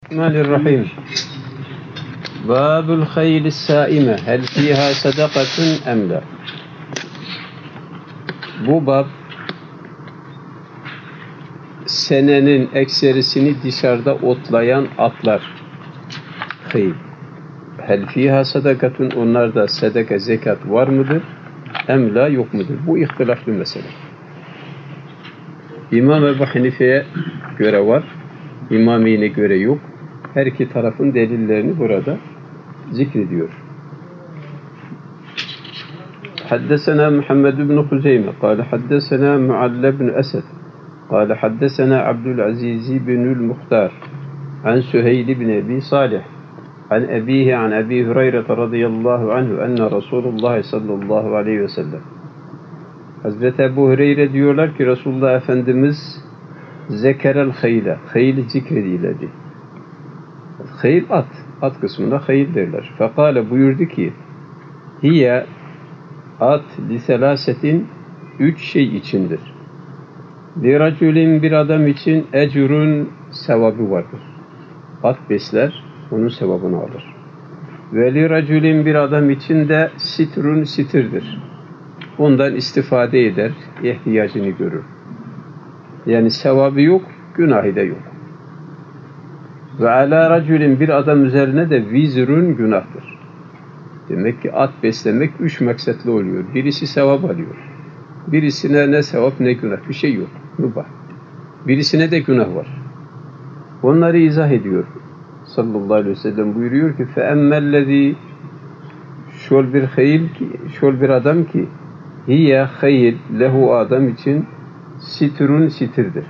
Bismillahirrahmanirrahim. Babul hayli saime hel fiha sadakatun em la. Bu bab senenin ekserisini dışarıda otlayan atlar. Hayl. Hel fiha sadakatun, onlarda sadaka zekat var mıdır? Em la, yok mudur? Bu ihtilaflı mesele. İmam Ebu Hanife'ye göre var. İmami'ne göre yok. Her iki tarafın delillerini burada zikrediyor. Haddesena Muhammed ibn Huzeyme قال حدثنا معل بن أسد قال حدثنا عبد العزيز بن المختار عن سهيل بن أبي صالح عن أبيه عن أبي هريرة رضي الله عنه أن رسول الله صلى الله عليه وسلم. Hazreti Ebu Hureyre diyorlar ki Resulullah Efendimiz zekerel hayla, hayli zikredildi. Hayl at, at kısmında hayl derler. Fekale, buyurdu ki hiye, at liselasetin, üç şey içindir. Liraculin, bir adam için ecrun, sevabı vardır. At besler, onun sevabını alır. Ve liraculin, bir adam için de sitrun, sitirdir. Ondan istifade eder, ihtiyacını görür. Yani sevabı yok, günahı da yok. Ve ala raculin, bir adam üzerine de vizrun, günahtır. Demek ki at beslemek üç maksatlı oluyor. Birisi sevap alıyor. Birisine ne sevap ne günah, bir şey yok. Mübah. Birisine de günah var. Onları izah ediyor. Sallallahu aleyhi ve sellem buyuruyor ki feemmellezî, şol bir hayil ki, şol bir adam ki hiye hayil, lehu, adam için sitrun, sitirdir.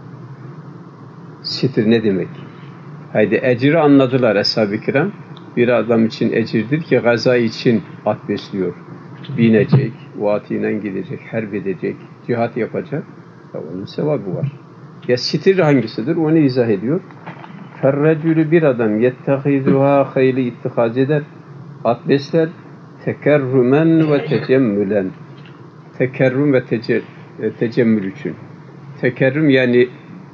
Sitir ne demek? Haydi ecri anladılar Eshab-ı Kiram. Bir adam için ecirdir ki gaza için at besliyor. Binecek, o atıyla gidecek, harp edecek, cihat yapacak. Onun sevabı var. Ya sitir hangisidir? Onu izah ediyor. Ferrecülü, bir adam yettehizuha, hayli ittikaz eder, at besler, tekerrümen ve tecemmülen. Tekerrüm ve tecemmül için. Tekerrüm yani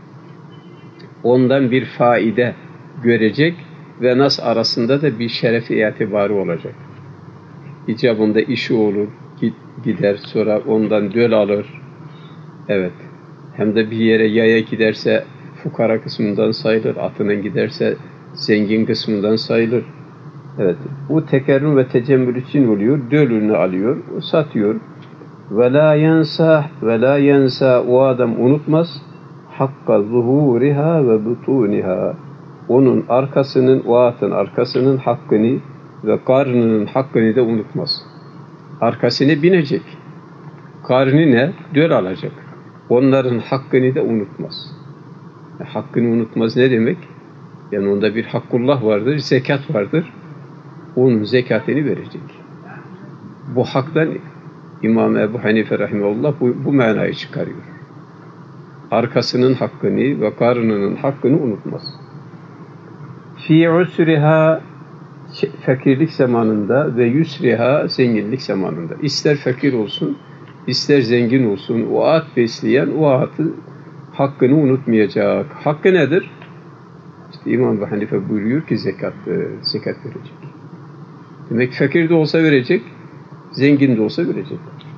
ondan bir faide görecek ve nas arasında da bir şerefi itibarı olacak. İcabında işi olur, gider, sonra ondan döl alır. Evet. Hem de bir yere yaya giderse fukara kısmından sayılır, atının giderse zengin kısmından sayılır. Evet. Bu tekerrüm ve tecemmül için oluyor. Dölünü alıyor, satıyor. Ve la yensa, o adam unutmaz. Hakka zuhuriha ve butuniha, onun arkasının, o atın arkasının hakkını ve karnının hakkını da unutmaz. Arkasına binecek. Karnı ne? Döl alacak. Onların hakkını da unutmaz. Hakkını unutmaz ne demek? Yani onda bir hakkullah vardır, zekat vardır. Onun zekatını verecek. Bu haktan İmam Ebu Hanife rahimahullah bu manayı çıkarıyor. Arkasının hakkını ve karnının hakkını unutmaz. Fi usriha, fakirlik zamanında, ve yusriha, zenginlik zamanında. İster fakir olsun, ister zengin olsun, o at besleyen o atın hakkını unutmayacak. Hakkı nedir? İşte İmam Ebu Hanife buyuruyor ki zekat verecek. Demek fakir de olsa verecek, zengin de olsa verecek.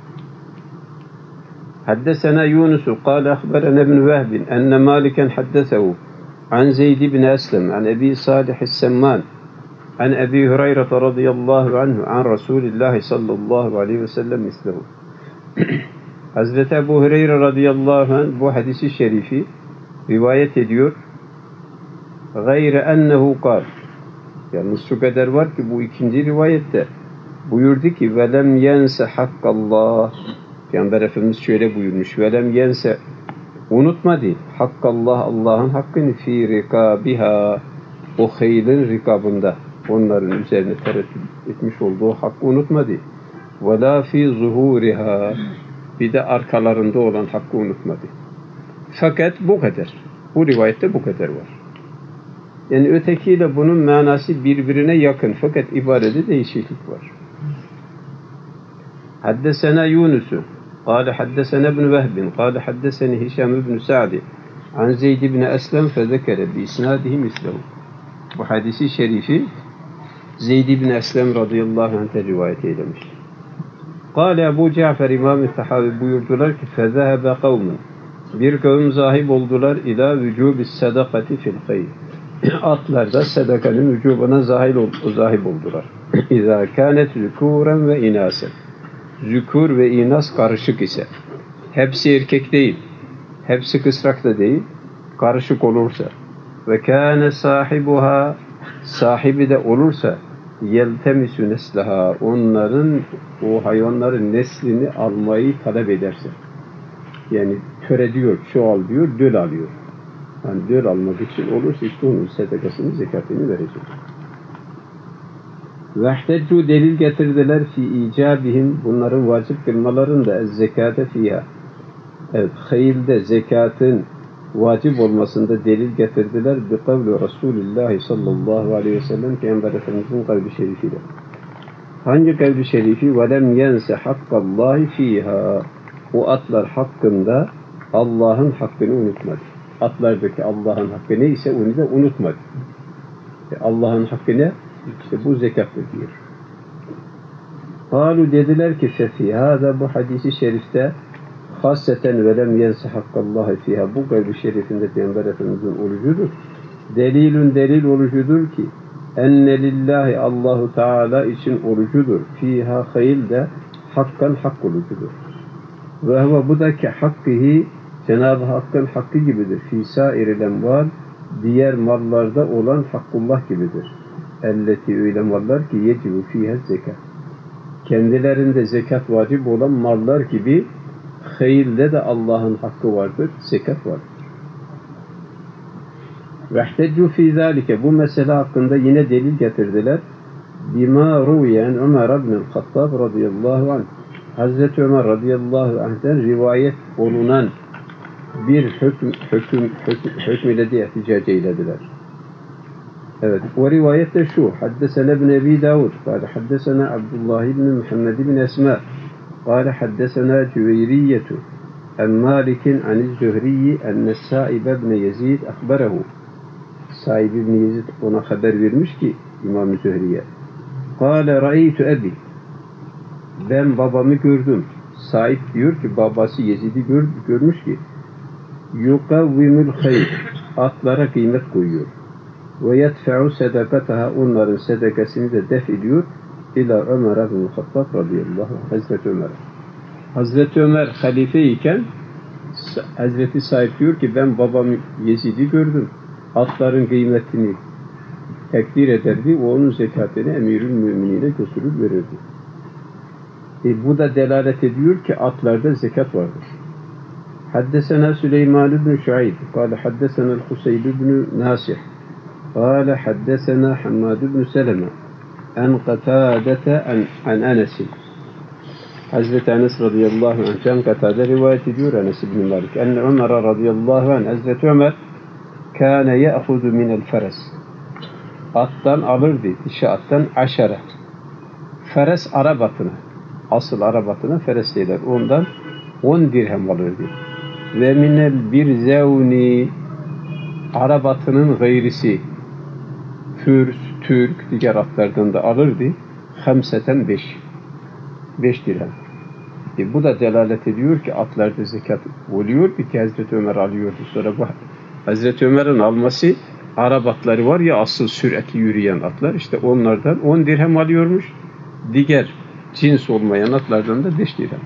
حدثنا يونس قال أخبرنا ابن وهب أن مالكا حدثه عن زيد بن أسلم عن أبي صالح السمان عن أبي هريرة رضي الله عنه عن رسول الله صلى الله عليه وسلم مثله. Hazreti Ebu Hureyre radıyallahu anh bu hadisi şerifi rivayet ediyor. Gayre ennehu kal. Yalnız şu kadar var ki bu ikinci rivayette buyurdu ki velem yense hakkallah. Peygamber Efendimiz şöyle buyurmuş. Velem yense, unutma değil. Hakkallah, Allah'ın hakkını fi rikabiha, o haylin rikabında, onların üzerine tereddüt etmiş olduğu hakkı unutma değil. Ve la fi zuhuriha, bir de arkalarında olan hakkı unutma değil. Fakat bu kadar. Bu rivayette bu kadar var. Yani ötekiyle bunun manası birbirine yakın. Fakat ibarede değişiklik var. Haddesena Yunus'u قال حدثنا ابن وهب قال حدثني هشام بن سعد عن زيد بن أسلم فذكر بإسناده مثله. Bu hadisi şerifi Zeyd ibn Eslem radıyallahu anh'ten rivayet eylemiş. Kâle Ebu Cafer İmam-ı Tahavi buyurdular ki فَذَهَبَ قَوْمٌ Bir kavim zahib oldular ila vücubis sadakati fil hayr. Atlarda sadakanın vücubuna zahib oldular. İzâ kânet zükûren ve inâsen. Zükûr ve inas karışık ise. Hepsi erkek değil. Hepsi kısrak da değil. Karışık olursa. Ve kâne sahibuha sahibi de olursa yeltemisü neslaha onların o hayvanların neslini almayı talep ederse. Yani törediyor, çoğal diyor, döl alıyor. Yani döl almak için olursa işte onun sadakasını, zekatını verecek. Vehteccu delil getirdiler fi icabihim bunların vacip kılmalarında zekate fiha. Evet, hayırda zekatın vacip olmasında delil getirdiler bi kavli Resulullah sallallahu aleyhi ve sellem Peygamber Efendimiz'in kavli şerifiyle. Hangi kavli şerifi? Ve lem yense hakkallahi fiha. O atlar hakkında Allah'ın hakkını unutmadı. Atlardaki Allah'ın hakkı neyse onu da unutmadı. Allah'ın hakkı ne? İşte bu zekattır diyor. Kalu dediler ki fefi hâzâ bu hadisi şerifte hasseten ve lem yense hakkallahi fiha bu kavli şerifinde Peygamber Efendimiz'in orucudur. Delil orucudur ki enne lillahi Allahu Teala için orucudur. Fiha hayil de hakkan hak orucudur. Ve huve bu da ki hakkihi Cenab-ı Hakk'ın hakkı gibidir. Fî sâiril emvâl diğer mallarda olan hakkullah gibidir. Elleti öyle mallar ki yecibu fîhe zekat. Kendilerinde zekat vacip olan mallar gibi hayırda da Allah'ın hakkı vardır, zekat vardır. Vehteccu fî zâlike bu mesele hakkında yine delil getirdiler. Bima ruyen Ömer ibn-i Hattab radıyallahu anh Hazreti Ömer radıyallahu anh'ten rivayet olunan bir hüküm ile diye ihticac eylediler. Evet, o rivayet de şu. Haddesena ibn Ebi Davud, kâle haddesena Abdullah ibn Muhammed ibn Esma, kâle haddesena Cüveyriyetu, en Malik'in aniz Zühriyi, enne Sâib ibn Yezid akberehu. Sâib ibn Yezid ona haber vermiş ki İmam-ı Zühriye. Kâle ra'eytu ebi. Ben babamı gördüm. Sâib diyor ki babası Yezid'i görmüş ki yukavvimul hayr atlara kıymet koyuyor. Ve yedfe'u sedakataha onların sedakasını da def ediyor ila Ömer ibn Hattab radıyallahu anh Hazreti Ömer'e. Hazreti Ömer halife iken Hazreti Sâib diyor ki ben babamı Yezid'i gördüm. Atların kıymetini takdir ederdi. O onun zekatını emirül müminine götürür verirdi. Bu da delalet ediyor ki atlarda zekat vardır. Haddesena Süleyman ibn Şuayb kâle haddesena Huseyl ibn Nasih kâle haddesena Hammad ibn Seleme en Katâdete en Enes'in Hazreti Enes radıyallahu anh'ten Katâde rivayet ediyor Enes ibn Malik enne Ömer radıyallahu anh Hazreti Ömer kâne ye'hudu minel feres attan alırdı dişi attan aşara feres Arap atına asıl Arap atına feres derler ondan 10 dirhem alırdı ve minel bir zevni Arap atının gayrisi Fürs, Türk diğer atlardan da alırdı 5 dirhem. Bu da delalet ediyor ki atlarda zekat oluyor ki Hazreti Ömer alıyordu. Sonra bu Hazreti Ömer'in alması Arap atları var ya asıl sürekli yürüyen atlar işte onlardan 10 dirhem alıyormuş. Diğer cins olmayan atlardan da 5 dirhem.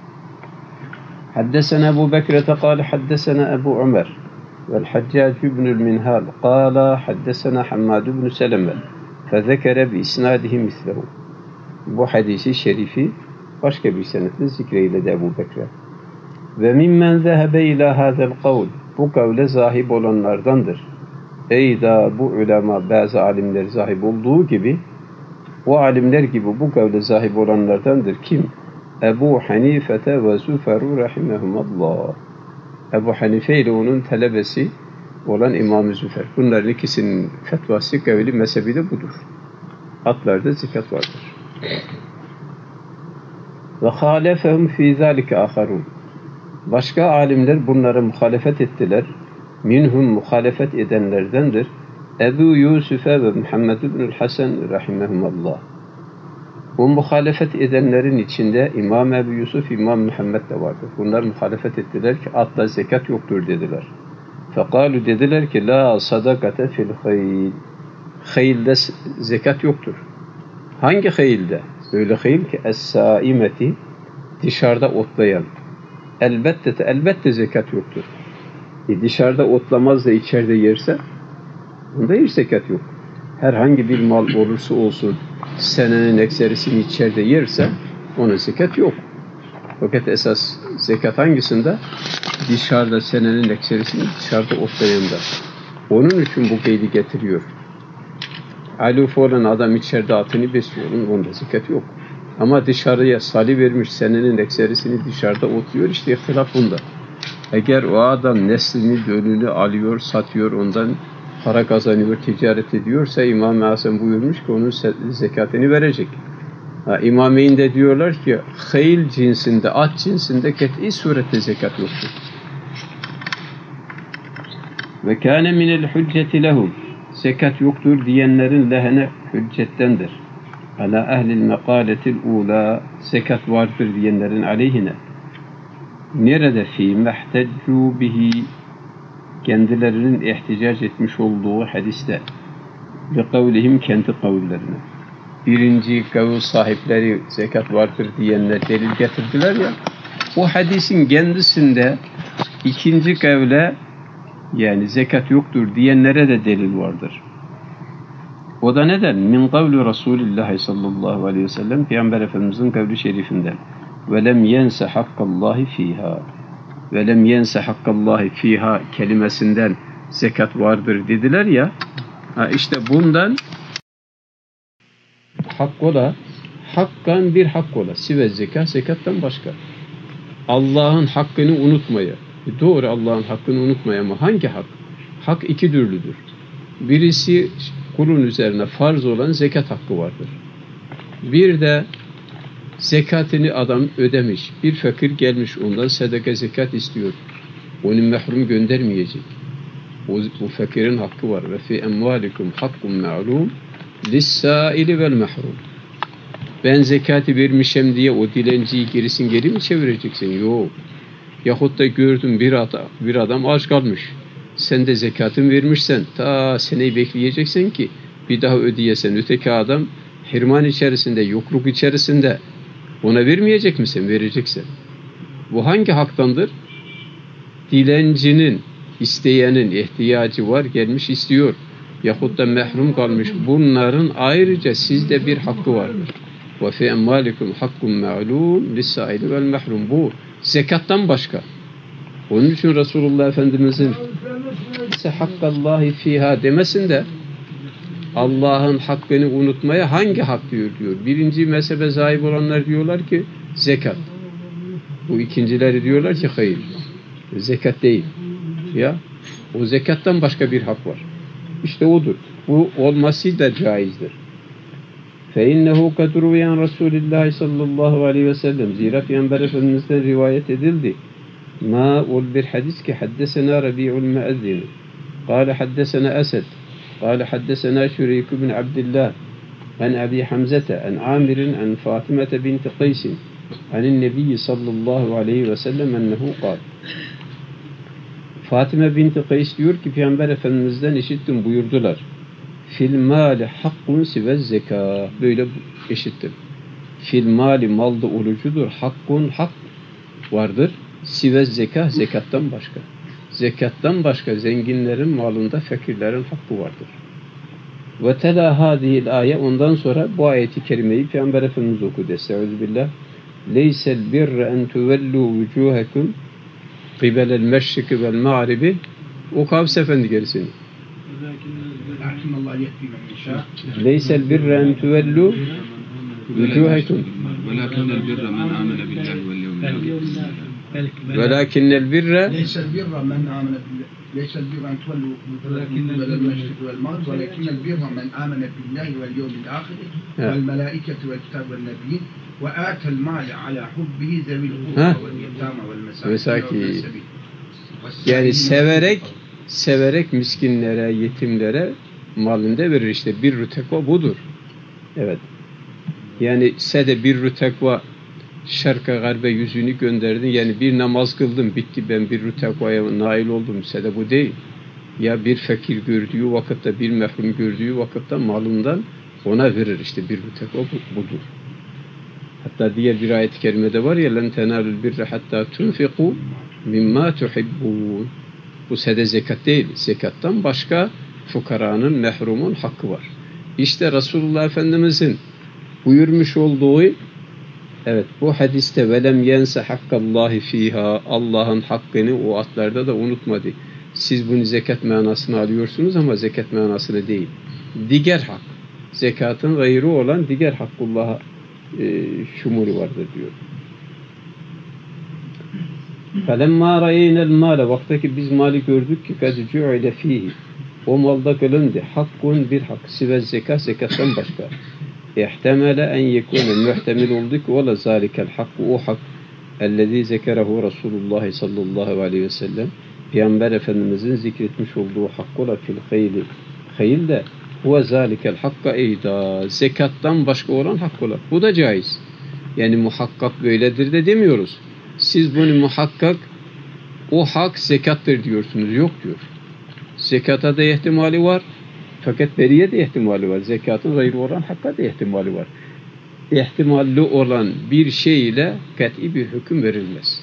حدثنا أبو بكرة قال حدثنا أبو عمر والحجاج بن المنهال قال حدثنا حماد بن سلمة فذكر بإسناده مثله. Bu hadisi şerifi başka bir senetle zikreyledi Ebu Bekre. Ve mimmen zehebe ila hadel kavl bu kavle zahib olanlardandır. Eyda bu ulema bazı alimler zahib olduğu gibi o alimler gibi bu kavle zahib olanlardandır. Kim? Ebu Hanifete ve Züferu rahimehumallah. Ebu Hanife ile onun talebesi olan İmam-ı Züfer. Bunların ikisinin fetvası kavli mezhebi de budur. Atlarda zekat vardır. Ve halefehum fî zâlike âharûn. Başka alimler bunlara muhalefet ettiler. Minhum muhalefet edenlerdendir. Ebu Yusuf'e ve Muhammed ibn Hasan rahimehumallah. Bu muhalefet edenlerin içinde İmam Ebu Yusuf, İmam Muhammed de vardır. Bunlar muhalefet ettiler ki atla zekat yoktur dediler. Fekalu dediler ki la sadakate fil hayl. Haylde zekat yoktur. Hangi haylde? Öyle hayl ki es-saimeti, dışarıda otlayan. Elbette zekat yoktur. Dışarıda otlamaz da içeride yerse bunda hiç zekat yok. Herhangi bir mal olursa olsun senenin ekserisini içeride yerse ona zekat yok. Fakat esas zekat hangisinde? Dışarıda senenin ekserisini dışarıda otlayanda. Onun için bu kaydı getiriyor. Aluf olan adam içeride atını besliyor. Onda zekat yok. Ama dışarıya sali vermiş senenin ekserisini dışarıda otluyor. İşte ihtilaf bunda. Eğer o adam neslini, dölünü alıyor, satıyor, ondan para kazanıyor, ticaret ediyorsa İmam-ı Azam buyurmuş ki onun zekatını verecek. İmameyn de diyorlar ki hayl cinsinde, at cinsinde ket'i surette zekat yoktur. Ve kâne minel hücceti lehum. Zekat yoktur diyenlerin lehine hüccettendir. Ala ehlil mekâletil ula. Zekat vardır diyenlerin aleyhine. Nerede fi mehteccu bihi, kendilerinin ihticac etmiş olduğu hadiste ve kavlihim, kendi kavullerine. Birinci kavul sahipleri zekat vardır diyenler delil getirdiler ya, o hadisin kendisinde ikinci kavle, yani zekat yoktur diyenlere de delil vardır. O da neden? Min kavli Resulullah sallallahu aleyhi ve sellem, Peygamber Efendimizin kavli şerifinden. وَلَمْ يَنْسَ حَقَّ اللّٰهِ ف۪يهَا وَلَمْ يَنْسَ حَقَّ اللّٰهِ ف۪يهَا kelimesinden zekat vardır dediler ya, işte bundan hak ola, hakkan bir hak ola, sive zekat, zekattan başka. Allah'ın hakkını unutmaya, doğru Allah'ın hakkını unutmaya ama hangi hak? Hak iki türlüdür. Birisi kulun üzerine farz olan zekat hakkı vardır. Bir de zekatını adam ödemiş. Bir fakir gelmiş ondan sadaka zekat istiyor. Onu mahrum göndermeyecek. O fakirin hakkı var. Ve fi emvalikum hakkun ma'lum lis-sâili vel mahrum. Ben zekatı vermişim diye o dilenciyi geri mi çevireceksin? Yok. Yahut da gördün bir adam aç kalmış. Sen de zekatını vermişsen ta seneyi bekleyeceksin ki bir daha ödeyesen. Öteki adam hirman içerisinde, yokluk içerisinde, ona vermeyecek misin? Vereceksin. Bu hangi haktandır? Dilencinin, isteyenin ihtiyacı var, gelmiş istiyor. Yahut da mahrum kalmış. Bunların ayrıca sizde bir hakkı vardır. وَفِي اَمَّالِكُمْ حَقٌّ مَعْلُومٌ لِلسَّائِلِ وَالْمَحْرُمُ. Bu zekattan başka. Onun için Resulullah Efendimiz'in hakkallahi fiha demesinde Allah'ın hakkını unutmaya hangi hak diyor. Birinci mezhebe sahip olanlar diyorlar ki zekat. Bu ikincileri diyorlar ki hayır. Zekat değil. Ya o zekattan başka bir hak var. İşte odur. Bu olması da caizdir. فَاِنَّهُ قَدْ رُوِيَنْ رَسُولِ اللّٰهِ sallallahu aleyhi ve sellem. Zira Peygamber Efendimiz'den rivayet edildi. Ma ol bir hadis ki haddesena Rabi'ul Muezzin. Kale haddesena Esed. Kale haddesena Şureyk bin Abdillah. An Abi Hamzete. An Amir'in an Fatimete binti Qaysin. Anin Nebiyyi sallallahu aleyhi ve sellem ennehu kal. Fatime binti Qays diyor ki Peygamber Efendimiz'den işittim buyurdular. Fil mali hakkun sivez zeka. Böyle eşittir. Fil mali malda olucudur. Hakkun hak vardır. Sivez zeka, zekattan başka. Zekattan başka zenginlerin malında fakirlerin hakkı vardır. Ve tela hadihil ayet. Ondan sonra bu ayeti kerimeyi Peygamber Efendimiz okudu. Estağfirullah. Leysel birre en tuvellu vucuhakum qibelel meşriki vel mağribi. Oku Hafs Efendi gerisini. Leysel birre en tuvellu vucuhakum ولكن البر ليس البر من آمن ليس البر أن تولوا قبل المشرق والمغرب ولكن البر من آمن بالله واليوم الآخر والملائكة والكتاب والنبيين وآتى المال على حبه ذوي القربى واليتامى والمساكين. Yani severek miskinlere, yetimlere malinde verir işte. Birrü tekva budur. Evet. Yani sede birrü tekva şarka garbe yüzünü gönderdin. Yani bir namaz kıldım. Bitti ben birrü tekvaya nail oldum. Sede bu değil. Ya bir fakir gördüğü vakitte, bir mehrum gördüğü vakitte malından ona verir işte birrü tekva budur. Hatta diğer bir ayet-i kerimede var ya لَنْ تَنَالُ الْبِرَّ حَتَّى تُنْفِقُوا مِمَّا تُحِبُّونَ. Bu sede zekat değil. Zekattan başka fukaranın, mehrumun hakkı var. İşte Resulullah Efendimizin buyurmuş olduğu evet bu hadiste velem yense hakkallahi fiha, Allah'ın hakkını o atlarda da unutmadı. Siz bunu zekat manasını alıyorsunuz ama zekat manasını değil. Diğer hak. Zekatın gayrı olan diğer hakkullah'a şumulu vardır diyor. فَلَمَّا رَيَيْنَا الْمَالَ Vaktaki biz mali gördük ki قَدْ جُعِلَ ف۪يهِ O malda kılındı. Hakkun bir hak. Sive zekat, zekattan başka. اِحْتَمَلَ اَنْ يَكُونَ Muhtemel oldu ki ola zâlikel hakku o hak اَلَّذ۪ي zekerehu Resulullah sallallahu aleyhi ve sellem Peygamber Efendimizin zikretmiş olduğu hak ola fil hayli. Hayl de huve zâlikel hakka eyda. Zekattan başka olan hak ola. Bu da caiz. Yani muhakkak böyledir de demiyoruz. Siz bunu muhakkak o hak zekattır diyorsunuz. Yok diyor. Zekata da ihtimali var. Fakat beriye de ihtimali var. Zekatın gayrı olan hakka da ihtimali var. İhtimalli olan bir şey ile kat'i bir hüküm verilmez.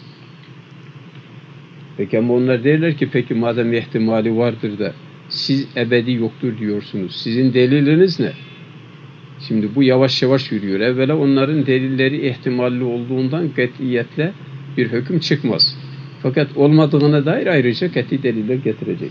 Peki ama onlar derler ki peki madem ihtimali vardır da siz ebedi yoktur diyorsunuz. Sizin deliliniz ne? Şimdi bu yavaş yavaş yürüyor. Evvela onların delilleri ihtimalli olduğundan katiyetle bir hüküm çıkmaz. Fakat olmadığına dair ayrıca kat'i deliller getirecek.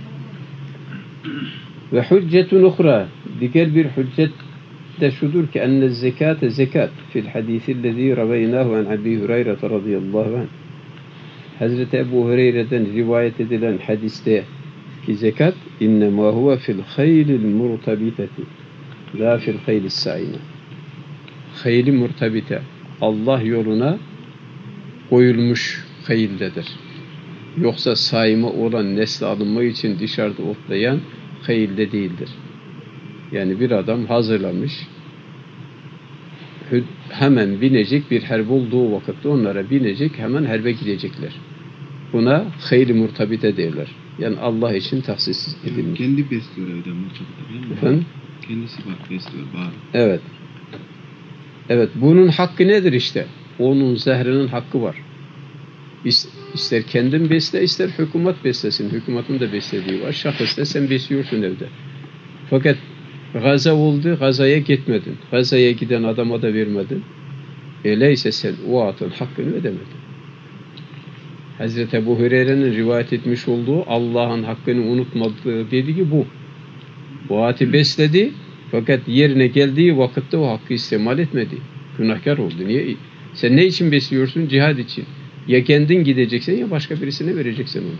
Ve hüccetun ukhra diğer bir hüccet de şudur ki enne zekate zekat fil hadisillezî raveynahu an Ebi Hureyre radıyallahu anh Hazreti Ebu Hureyre'den rivayet edilen hadiste ki zekat innemâ huve fil haylil murtabiteti la fil haylis saime hayli murtabite Allah yoluna koyulmuş hayildedir. Yoksa saime olan nesli alınmak için dışarıda otlayan hayilde değildir. Yani bir adam hazırlamış hemen binecek bir harp olduğu vakitte onlara binecek hemen harbe gidecekler. Buna hayli murtabite derler. Yani Allah için tahsis edilmiş. Kendi besliyor evde murtabite. Efendim? Kendisi bak besliyor. Bağır. Evet. Evet. Bunun hakkı nedir işte? Onun zehrinin hakkı var. İster kendin besle, ister hükümet beslesin. Hükümetin de beslediği var. Şahıs da sen besliyorsun evde. Fakat gaza oldu, gazaya gitmedin. Gazaya giden adama da vermedin. Öyleyse sen o atın hakkını ödemedin. Hazreti Ebu Hureyre'nin rivayet etmiş olduğu Allah'ın hakkını unutmadığı dediği bu. O atı besledi fakat yerine geldiği vakitte o hakkı istemal etmedi. Günahkar oldu. Niye? Sen ne için besliyorsun? Cihad için. Ya kendin gideceksin ya başka birisine vereceksin onu.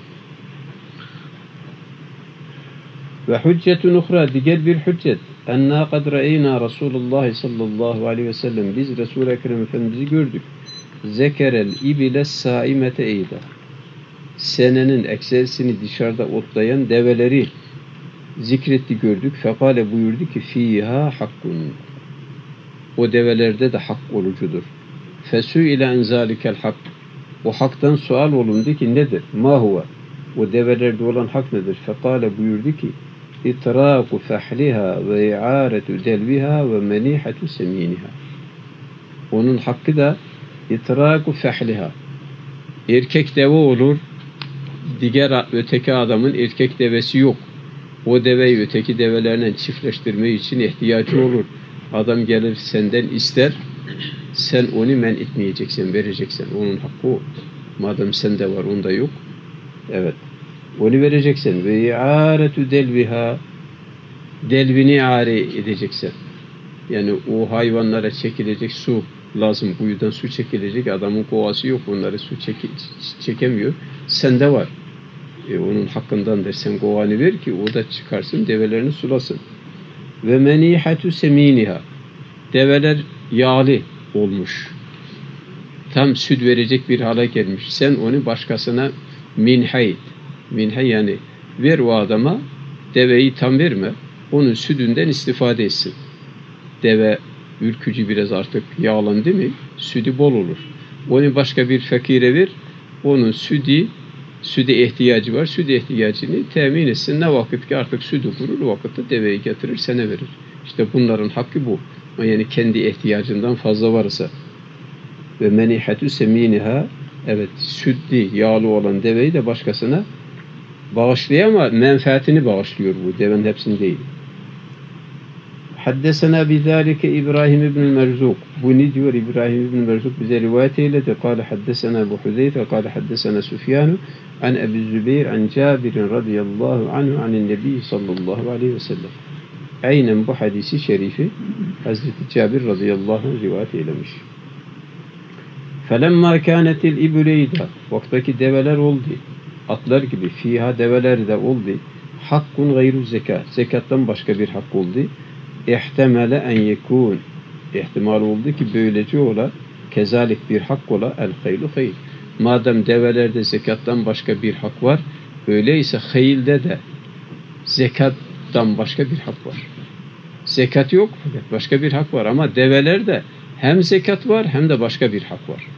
Ve hüccetun ukhra diğer bir hüccet. Enna kad ra'eyna Resulullah sallallahu aleyhi ve sellem biz Resul-i Ekrem Efendimiz'i gördük. Zekerel ibile saimete eyda. Senenin ekserisini dışarıda otlayan develeri zikretti gördük. Fekale buyurdu ki fiha hakkun. O develerde de hak olucudur. Fesü ile enzalikel hak. O haktan sual olundu ki nedir? Ma huve? O develerde olan hak nedir? Fekale buyurdu ki itraku fahliha ve i'aretu delviha ve menihatu seminiha. Onun hakkı da itraku fahliha. Erkek deve olur. Diğer öteki adamın erkek devesi yok. O deveyi öteki develerle çiftleştirme için ihtiyacı olur. Adam gelir senden ister. Sen onu men etmeyeceksin, vereceksin. Onun hakkı o. Madem sende var, onda yok. Evet. Onu vereceksin. Ve i'aretu delviha. Delvini iare edeceksin. Yani o hayvanlara çekilecek su lazım. Kuyudan su çekilecek. Adamın kovası yok. Onları su çekemiyor. Sende var. Onun hakkından dersen kovanı ver ki o da çıkarsın, develerini sulasın. Ve menihatu seminiha. Develer yağlı olmuş. Tam süt verecek bir hale gelmiş. Sen onu başkasına minha et. Minha yani ver o adama, deveyi tam verme. onun sütünden istifade etsin. Deve ürkücü biraz artık yağlandı mı sütü bol olur. Onu başka bir fakire ver, onun sütü ihtiyacı var. Süt ihtiyacını temin etsin. Ne vakit ki artık sütü kurur, o vakitte deveyi getirir, sana verir. İşte bunların hakkı bu. Yani kendi ihtiyacından fazla varsa. Ve menihatü seminiha, evet, sütlü, yağlı olan deveyi de başkasına bağışlıyor ama menfaatini bağışlıyor bu. Devenin hepsini değil. Haddesena bizalike İbrahim ibn Merzuk. Bu ne diyor? İbrahim ibn Merzuk bize rivayet eyledi. Kâle haddesena Ebu Huzeyfe, kâle haddesena Süfyanu, an Ebu Zübeyir, an Cabirin radıyallahu anhu, anin Nebi sallallahu aleyhi ve sellem. Aynen bu hadisi şerifi Hazreti Cabir radıyallahu anh rivayet eylemiş. Felemma kânetil ibüleyda, vaktaki develer oldu, atlar gibi, fiha develer de oldu, hakkun gayru zekat, zekattan başka bir hak oldu. İhtemele en yekun, ihtimal oldu ki böylece ola, kezalik bir hak ola, el haylu hayl. Madem develerde zekattan başka bir hak var, öyleyse haylde de zekattan başka bir hak var. Zekat yok, başka bir hak var ama develerde hem zekat var hem de başka bir hak var.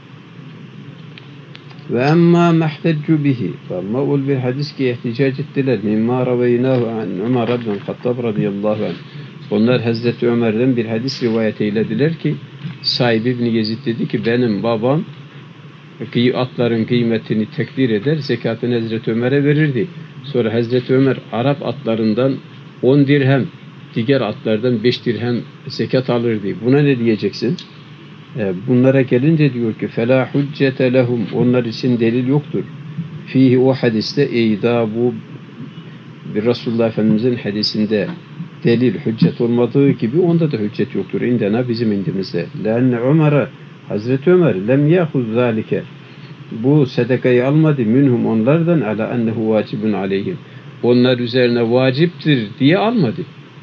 Ve emma mehteccu bihi, ama ol bir hadis ki ihticac ettiler, mimma raveynahu an Ömer ibn Hattab radıyallahu anh. Onlar Hazreti Ömer'den bir hadis rivayet eylediler ki, sahibi İbn Yezid dedi ki, benim babam atların kıymetini tekdir eder, zekatını Hazreti Ömer'e verirdi. Sonra Hazreti Ömer Arap atlarından 10 dirhem, diğer atlardan 5 dirhem zekat alırdı. Buna ne diyeceksin? Bunlara gelince diyor ki فَلَا حُجَّةَ لَهُمْ, onlar için delil yoktur. Fihi, o hadiste bu bir Resulullah Efendimiz'in hadisinde delil, hüccet olmadığı gibi onda da hüccet yoktur. İndena, bizim indimizde. لَاَنَّ Ömer'e, Hazreti Ömer lem yâhuz zâlike, bu sadakayı almadı minhum, onlardan, ala ennehu vacibun aleyhim, onlar üzerine vaciptir diye almadı.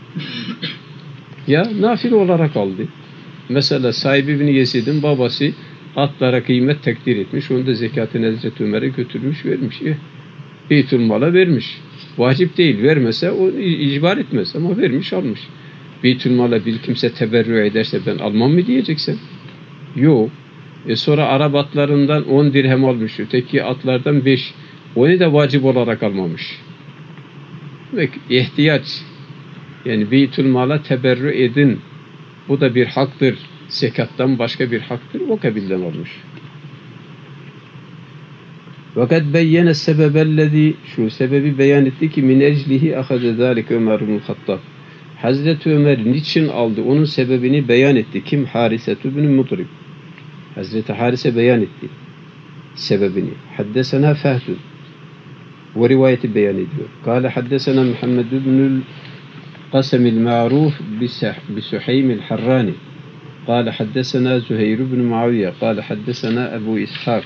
Ya nafile olarak aldı. Mesela sahibi İbn Yezid'in babası atlara kıymet takdir etmiş. Onu da zekatını Hazreti Ömer'e götürmüş, vermiş. Beytülmal'a vermiş. Vacip değil, vermese o icbar etmez ama vermiş, almış. Beytülmal'a bir kimse teberrü ederse ben almam mı diyeceksin? Yok. Sonra Arap atlarından 10 dirhem almış. Öteki atlardan 5. Onu da vacip olarak almamış. Ve ihtiyaç, yani Beytülmal'a teberrü edin, bu da bir haktır. Zekattan başka bir haktır. O kabilden olmuş. Fakat beyyene sebebellezi, şu sebebi beyan etti ki min eclihi ahaze zâlik Ömer ibn Hattab. Hazreti Ömer niçin aldı? Onun sebebini beyan etti. Kim? Harisetü ibn Mudrib. Hazreti Harise beyan etti sebebini. Haddesena Fehdun. Bu rivayeti beyan ediyor. Kâle haddesena Muhammed ibn قسم المعروف بسحيم الحراني قال حدثنا زهير بن معاوية قال حدثنا أبو إسحاق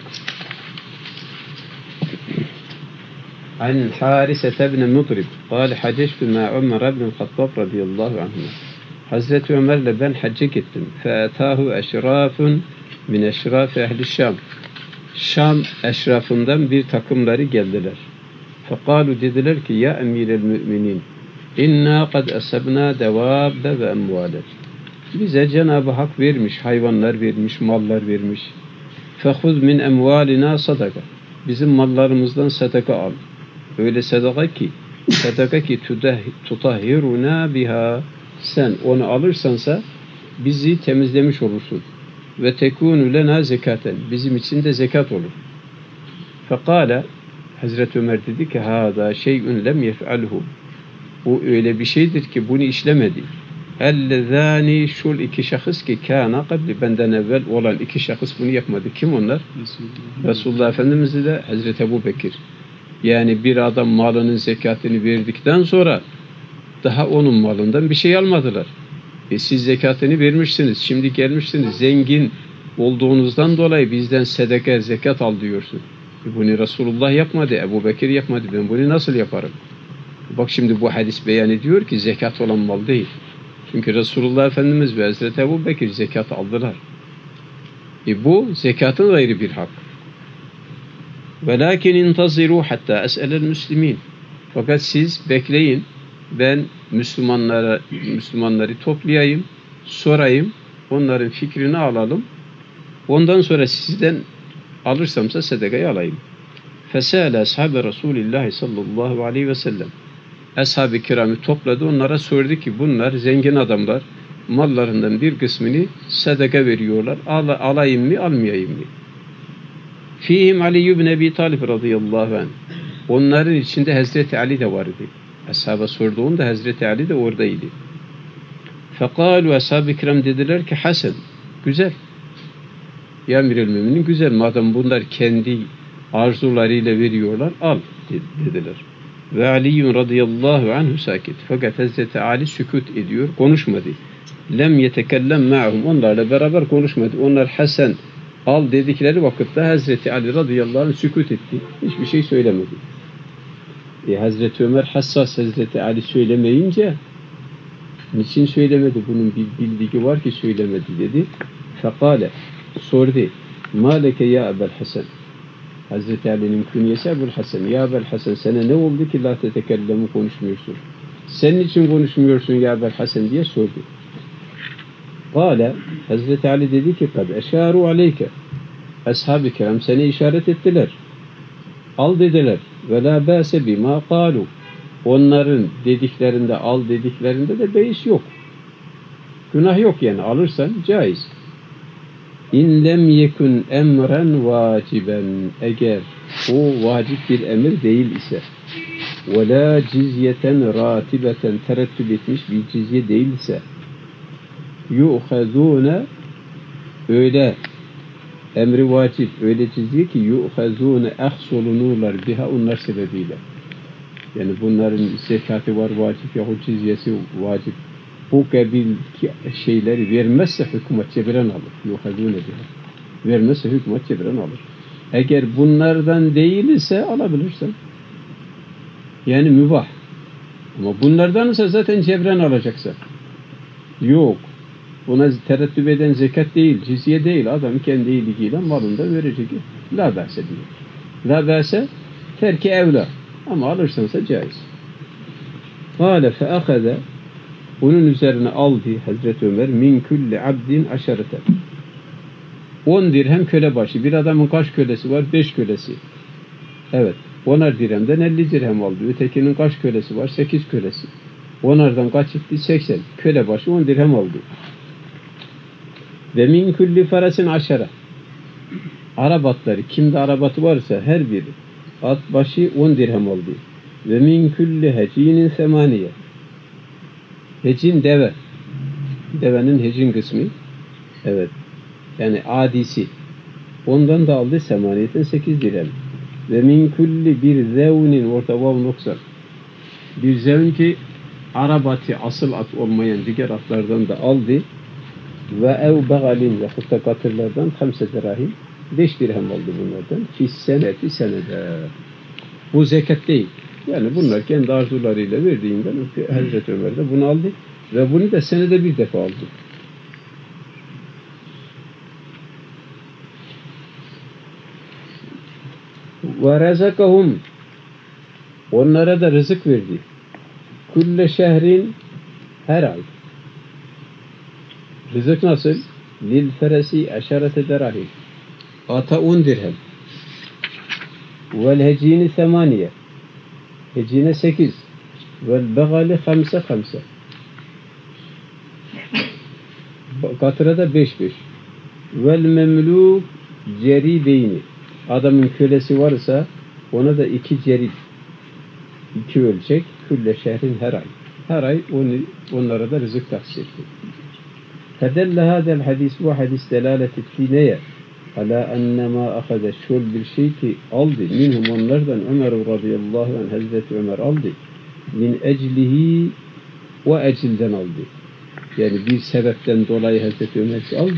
عن حارثة بن مضرب قال حججت مع عمر بن الخطاب رضي الله عنه. Hazreti Ömer'le ben hacca gittim. فَأَتَاهُ أَشْرَافٌ مِنْ أَشْرَافِ اَهْلِ الشَّامِ. Şam eşrafından bir takımları geldiler. فَقَالُوا, dediler ki, ya emîrel müminin, İnna kad asabna devabbe ve emvalet. Bize Cenab-ı Hak vermiş, hayvanlar vermiş, mallar vermiş. Fehuz min emvalina sadaka. Bizim mallarımızdan sadaka al. Öyle sadaka ki tutahhiruna biha. Sen onu alırsansa bizi temizlemiş olursun. Ve tekunu lena zekaten. Bizim için de zekat olur. Fekale, Hazreti Ömer dedi ki, hâzâ şey'ün lem yef'alhu. Bu öyle bir şeydir ki bunu işlemedi. Ellezâni, şul iki şahıs ki kâna kabli, benden evvel olan iki şahıs bunu yapmadı. Kim onlar? Resulullah Efendimiz de Hazreti Ebu Bekir. Yani bir adam malının zekatını verdikten sonra daha onun malından bir şey almadılar. Siz zekatını vermişsiniz. Şimdi gelmişsiniz. Zengin olduğunuzdan dolayı bizden sedeke, zekat al diyorsun. Bunu Resulullah yapmadı. Ebu Bekir yapmadı. Ben bunu nasıl yaparım? Bak şimdi bu hadis beyan ediyor ki zekat olan mal değil. Çünkü Resulullah Efendimiz ve Hazreti Ebu Bekir zekat aldılar. Bu zekatın gayrı bir hak. Velakin intaziru hatta es'elel müslimin. Fakat siz bekleyin. ben Müslümanları toplayayım, sorayım, onların fikrini alalım. Ondan sonra sizden alırsamsa sadakayı alayım. Fesâle ashâbe Resulillahi sallallahu aleyhi ve sellem. Ashab-ı kiramı topladı, onlara sordu ki bunlar zengin adamlar, mallarından bir kısmını sadaka veriyorlar. Alayım mı, almayayım mı? Fihim Ali ibn Ebi Talib radıyallahu anh. Onların içinde Hazreti Ali de vardı. Ashaba sorduğunda Hazreti Ali de oradaydı. Fekalu ashab-ı kiram dediler ki hasen, güzel. Ya Emirül Müminin güzel. Madem bunlar kendi arzularıyla veriyorlar, al dediler. Ve Ali radıyallahu anhu sakit. Fakat Hazreti Ali sükut ediyor, konuşmadı. Lem yetekellem ma'hum. Onlarla beraber konuşmadı. Onlar hasen, al dedikleri vakitte Hazreti Ali radıyallahu anh sükut etti. Hiçbir şey söylemedi. Hazreti Ömer hassas, Hazreti Ali söylemeyince niçin söylemedi? Bunun bir bildiği var ki söylemedi dedi. Fekale, sordu. Maleke ya Ebel Hasan. Hazreti Ali'nin künyesi Ebul Hasan. Ya Ebel Hasan, sana ne oldu ki la tetekellemu, konuşmuyorsun? Senin için konuşmuyorsun ya Ebel Hasan diye sordu. Kale, Hazreti Ali dedi ki kad eşaru aleyke. Ashab-ı kiram seni işaret ettiler. Al dediler. Ve la bâse bimâ kâlu. Onların dediklerinde, al dediklerinde de beis yok. Günah yok yani, alırsan caiz. İn lem yekun emren vaciben, eğer o vacip bir emir değil ise, ve la cizyeten ratibeten, terettüp etmiş bir cizye değilse, yu'khazûne, öyle emri vacip, öyle cizye ki yu'khazûne, ahsolunurlar biha, onlar sebebiyle. Yani bunların zekatı var vacip yahut cizyesi vacip. Bu kabil şeyleri vermezse hükümet cebren alır. Yuhazûne biha. Vermezse hükümet cebren alır. Eğer bunlardan değilse alabilirsen. Yani mübah. Ama bunlardansa zaten cebren alacaksa. Yok. Buna terettüp eden zekat değil, cizye değil. Adam kendi iyiliğiyle malında verecek. La bâse diyor. La bâse terki evla. Ama alırsansa caiz. Kâle fe ahade, onun üzerine aldı Hazreti Ömer min kulli abdin aşarete. 10 dirhem köle başı. Bir adamın kaç kölesi var? 5 kölesi. Evet. 10'ar dirhemden 50 dirhem aldı. Ötekinin kaç kölesi var? 8 kölesi. 10'ardan kaç etti? 80. Köle başı 10 dirhem aldı. Ve min kulli farasin aşara. Arabatları, kimde arabatı varsa her biri at başı 10 dirhem aldı. Ve min kulli hecinin semaniye. Hecin deve. Devenin hecin kısmı. Evet. Yani adisi. Ondan da aldı semaniyetten 8 dirhem. Ve min kulli bir zevnin, orta vav noksan. Bir zevn ki arabatı, asıl at olmayan diğer atlardan da aldı. Ve ev bagalin, yahut da katırlardan 5 dirahim. 5 dirhem aldı bunlardan. Fi senede. Bu zekat değil. Yani bunlar kendi arzularıyla verdiğinden Hazreti Ömer de bunu aldı. Ve bunu da senede bir defa aldı. Ve rezakahum, onlara da rızık verdi. Kulle şehrin, her ay. Rızık nasıl? Lil feresi eşarete derahim. Ata 10 dirhem. Vel hecini 8. Hecine 8. Vel begali 5. Katıra da 5. Vel memluk ceribeyni. Adamın kölesi varsa ona da 2 cerib. 2 ölçek. Külle şehrin her ay. Her ay onlara da rızık tahsis etti. Fedelle hadel hadis, bu hadis delalet etti neye? Ala ennema ahade, şöyle bir şey ki aldı. Minhum, onlardan Ömer radıyallahu anh, Hazreti Ömer aldı. Min eclihi, o ecilden aldı. Yani bir sebepten dolayı Hazreti Ömer aldı.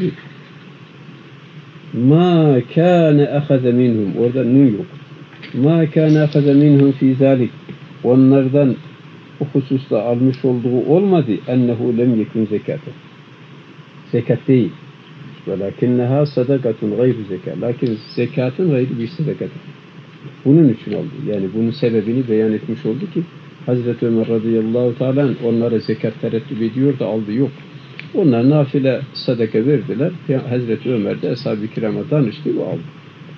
Ma kâne ahade minhum, orada nun yok. Ma kâne ahade minhum fî zâlik, onlardan o hususta almış olduğu olmadı. Ennehu lem yekun zekâte. Zekat değil. Velakinneha sadakatun gayru zekat. Lakin zekatın gayrı bir sadakadır. Bunun için oldu. Yani bunun sebebini beyan etmiş oldu ki Hazreti Ömer radıyallahu teala onlara zekat tereddüt ediyor da aldı, yok. Onlar nafile sadaka verdiler. Hazreti Ömer de Ashab-ı Kiram'a danıştı ve aldı.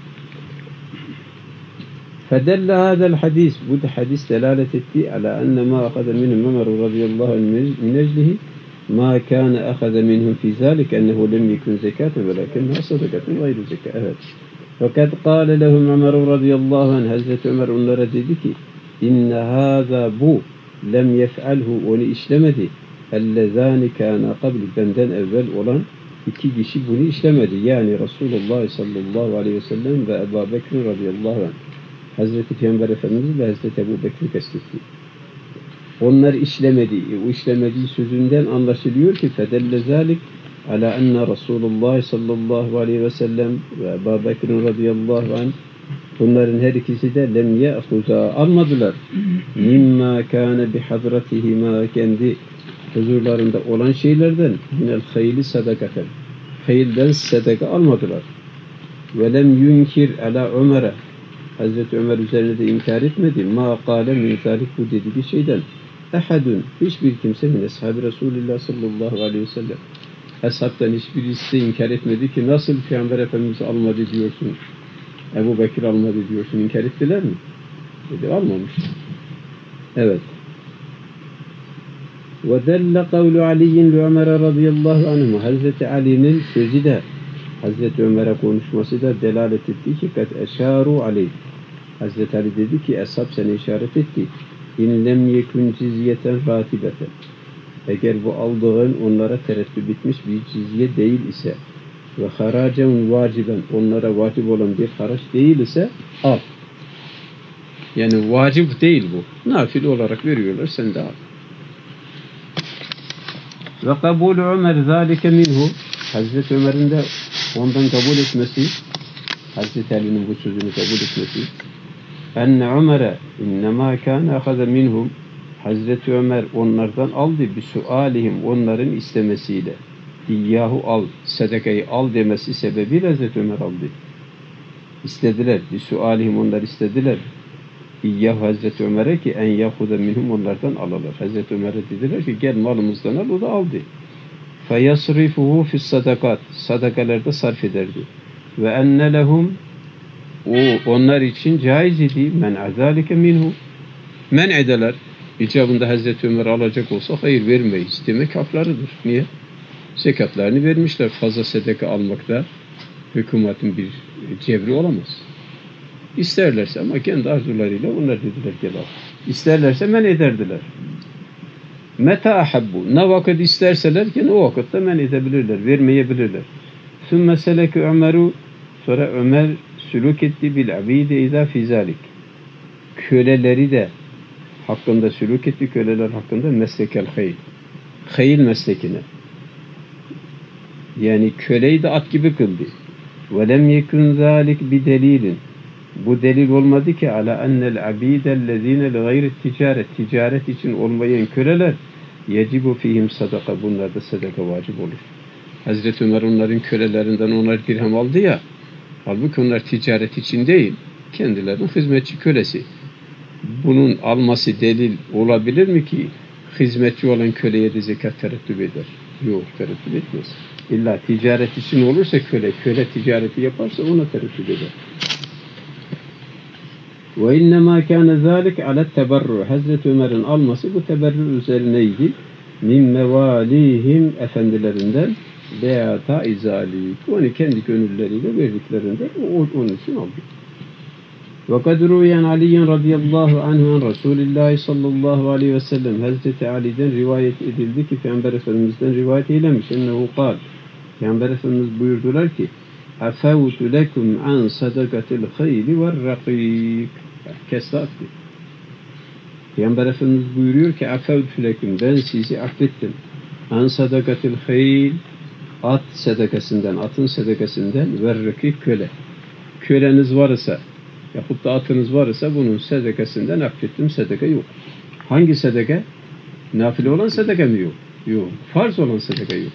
فَدَلَّ هَذَا الْحَدِيث Bu da hadis delalet etti عَلَى أَنَّ مَا أَخَذَ مِنْهُمْ عُمَرُ رَضِيَ اللّٰهُ مِنْ أَجْلِهِ مَا كَانَ أَخَذَ مِنْهُمْ فِي ذَلِكَ أَنَّهُ لَمْ يَكُنْ زَكَاةً وَلَكِنَّهَا صَدَقَةٌ غَيْرُ زَكَاةٍ. Evet. Fakat قَالَ لَهُمْ عُمَرُ رَضِيَ اللّٰهُ عَنْهُ Hazreti Ömer onlara dedi ki اِنَّ هَذَا bu lem yef'alhu onu işlemedi. اَلَّذَانِ كَانَ قَبْلِ benden evvel olan iki kişi bunu işlemedi. Yani Resulullah sallallahu aleyhi ve sellem ve Ebu Bekir radıyallahu anh. Hazreti Peygamber Efendimiz ve Hazreti Ebu Bekir kastetti. Onlar işlemedi. O işlemediği sözünden anlaşılıyor ki fedelle zalik ala enne Resulullah sallallahu aleyhi ve sellem ve Ebu Bekir radıyallahu anh bunların her ikisi de lem ye'huza almadılar. Mimma kâne bihadratihima kendi huzurlarında olan şeylerden minel hayli sadakaten. Hayilden sadaka almadılar. Ve lem yunkir ala Ömer'e Hazreti Ömer üzerine de inkar etmedi. Ma kâle min zâlik bu dediği şeyden. Ehadun hiçbir kimse min ashab-ı Resulullah sallallahu aleyhi ve sellem. Ashabtan hiçbirisi inkar etmedi ki nasıl Peygamber Efendimiz almadı diyorsun. Ebu Bekir almadı diyorsun. İnkar ettiler mi? Dedi almamış. Evet. وَدَلَّ قَوْلُ عَلِيٍّ لِعُمَرَ radıyallahu anhuma Hazreti Ali'nin sözü de Hazreti Ömer'e konuşması da delalet etti ki kad eşaru aleyh. Hazreti Ali dedi ki ashab sana işaret etti. İn lem yekun cizyeten ratibeten. Eğer bu aldığın onlara tereddüt bitmiş bir cizye değil ise ve haracen vaciben onlara vacip olan bir haraç değil ise al. Yani vacip değil bu. Nafile olarak veriyorlar sen de al. Ve kabulü Ömer zâlike minhu Hazreti Ömer'in de ondan kabul etmesi Hazreti Ali'nin bu sözünü kabul etmesi enne Ömer'e innemâ kâne ahaze minhum Hazreti Ömer onlardan aldı bir sualihim onların istemesiyle İyyahu al sadakayı al demesi sebebiyle Hazreti Ömer aldı. İstediler bir sualihim onlar istediler İyyahu Hazreti Ömer'e ki en yahuda minhum onlardan alalar. Hazreti Ömer'e dediler ki gel malımızdan al o da aldı. Feyasrifuhu fis sadakat sadakalarda sarf ederdi. Ve enne lehum onlar için caiz idi men azalike minhu men edeler icabında Hazreti Ömer alacak olsa hayır vermeyiz demek haklarıdır. Niye? Zekatlarını vermişler. Fazla sadaka almakta hükümetin bir cebri olamaz. İsterlerse ama kendi arzularıyla onlar dediler gel al. İsterlerse men ederdiler. Meta ahabbu ne vakit isterseler ki o vakitte men edebilirler, vermeyebilirler. Sümme seleke Ömer'u sonra Ömer sülük etti bil abide izâ fî zâlik. Köleleri de hakkında sülük etti, köleler hakkında meslekel hayl. Hayl meslekine. Yani köleyi de at gibi kıldı. Ve lem yekun zâlik bi delilin. Bu delil olmadı ki ala ennel abidellezîne li gayri ticaret için olmayan köleler yecibu fihim sadaka bunlarda sadaka vacip olur. Hazreti Ömer onların kölelerinden 10'ar dirhem aldı ya halbuki onlar ticaret için değil kendilerinin hizmetçi kölesi. Bunun alması delil olabilir mi ki hizmetçi olan köleye de zekat tereddüt eder? Yok tereddüt etmez. İlla ticaret için olursa köle ticareti yaparsa ona tereddüt eder. Ve innemâ kâne zâlik alet teberru. Hazreti Ömer'in alması bu teberru üzerineydi. Min mevalihim efendilerinden beata izalik. Onu kendi gönülleriyle verdiklerinden onun için aldı. Ve kad ruyen Aliyen radıyallahu anhu Resulullah sallallahu aleyhi ve sellem Hazreti Ali'den rivayet edildi ki Peygamber Efendimiz'den rivayet eylemiş. Ennehu kal. Peygamber Efendimiz buyurdular ki Afevtu lekum an sadakatil hayli ve rakik. Kesrattı. Peygamber Efendimiz buyuruyor ki Afevtu lekum ben sizi affettim. An sadakatil hayl at sadakasından, atın sadakasından ve rakik köle. Köleniz varsa yahut da atınız varsa bunun sadakasından affettim. Sadaka yok. Hangi sadaka? Nafile olan sadaka mı yok? Yok. Farz olan sadaka yok.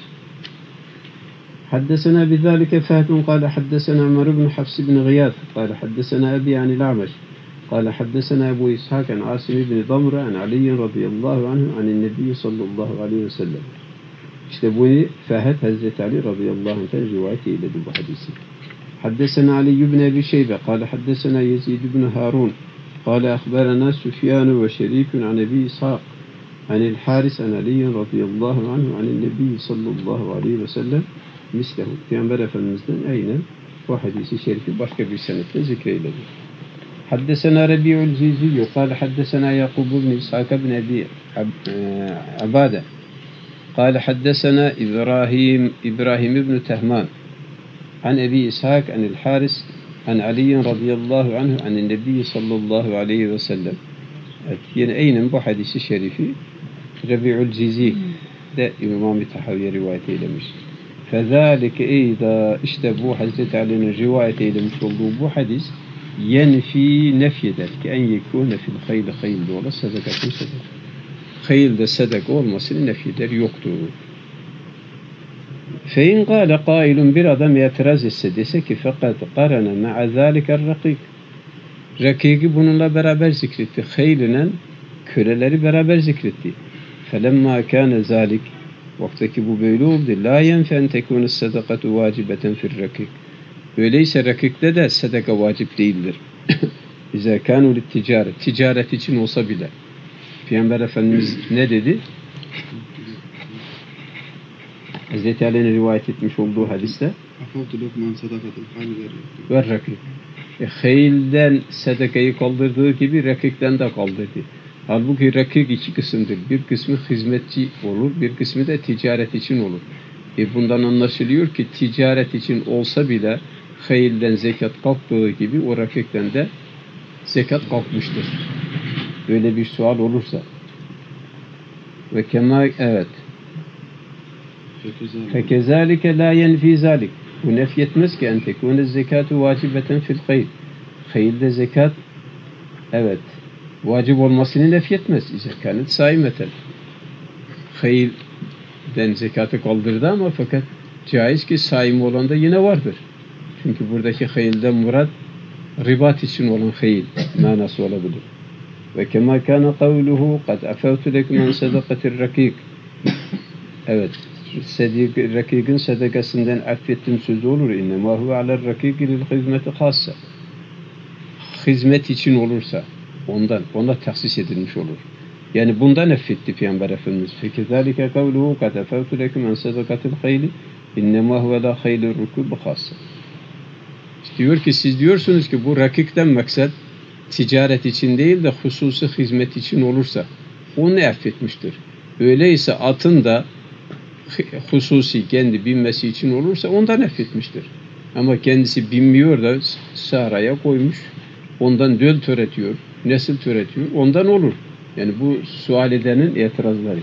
حدثنا بذلك فهد قال حدثنا عمر بن حفص بن غياث قال حدثنا أبي عن الأعمش قال حدثنا أبو إسحاق عن عاصم بن ضمرة عن علي رضي الله عنه عن النبي صلى الله عليه وسلم. İşte bu Fahd Hazreti Ali radıyallahu anh'ten rivayet eyledi bu hadisi. حدثنا علي بن أبي شيبة قال حدثنا يزيد بن هارون قال أخبرنا سفيان وشريك عن أبي إسحاق عن الحارث عن علي رضي الله عنه عن النبي صلى الله عليه وسلم mislehu. Peygamber Efendimiz'den aynen bu hadisi şerifi başka bir senetle zikreyledi. Haddesena Rabi'ul Zizi kâle haddesena Yakub ibn İshak ibn Abi Abade kâle haddesena İbrahim ibn Tehman an Ebi İshak anil Haris an Ali radıyallahu anhu anin Nebi sallallahu aleyhi ve sellem. Evet, yine aynen bu hadisi şerifi Rabi'ul Zizi de İmam-ı Tahaviye rivayet eylemiş. فَذَٰلِكَ اَيْدَا işte bu Hazreti Ali'nin rivayet eylemiş olduğu bu hadis yenfi nefyeder ki en yekûne fil hayli hayilde ola sadakatun sadaka. Hayilde sadaka olmasını nefyeder, yoktur. فَاِنْ قَالَ قَائِلٌ bir adam itiraz etse dese ki fakat qarana ma'a zâliker rakîk. Rakîki bununla beraber zikretti. Haylinen köleleri beraber zikretti. فَلَمَّا كَانَ ذَٰلِكَ vaktaki bu böyle oldu. La yenfen tekûne sadakatu vacibeten fir rakik. Öyleyse rakikte de sadaka vacip değildir. İzâ kânû litticaret. Ticaret için olsa bile. Peygamber Efendimiz ne dedi? Hazreti Ali'nin rivayet etmiş olduğu hadiste ve rakik. Haylden sadakayı kaldırdığı gibi rakikten de kaldırdı. Halbuki rakik iki kısımdır. Bir kısmı hizmetçi olur, bir kısmı da ticaret için olur. Bundan anlaşılıyor ki ticaret için olsa bile hayilden zekat kalktığı gibi o rakikten de zekat kalkmıştır. Böyle bir sual olursa. Ve kema evet. Fekezalike la yenfi zalik. Bu nefyetmez ki en tekune zekatu vacibeten fil hayl. Hayilde zekat evet vacip olmasını nefyetmez. Zekânet saimeten. Hayilden zekatı kaldırdı ama fakat caiz ki saim olan da yine vardır. Çünkü buradaki hayilden murad ribat için olan hayil manası olabilir. Ve kema kana kavluhu kad afavtu lekum en sadakatir rakik. Evet. Rakikin sadakasından affettim sözü olur. İnnemâ huve aler rakiki lil hizmeti khassa. Hizmet için olursa ona tahsis edilmiş olur. Yani bundan affetti Peygamber Efendimiz. فَكَذَٰلِكَ قَوْلُهُ قَدْ اَفَوْتُ لَكُمْ اَنْ سَدَقَةِ الْخَيْلِ اِنَّمَا هُوَ لَا خَيْلِ الرُّكُوبِ خَاصَّ. Diyor ki siz diyorsunuz ki bu rakikten maksat ticaret için değil de hususi hizmet için olursa onu affetmiştir. Öyleyse atın da hususi kendi binmesi için olursa ondan affetmiştir. Ama kendisi binmiyor da sahraya koymuş, ondan döl töretiyor, nesil türetiyor, ondan olur. Yani bu sual edenin itirazları.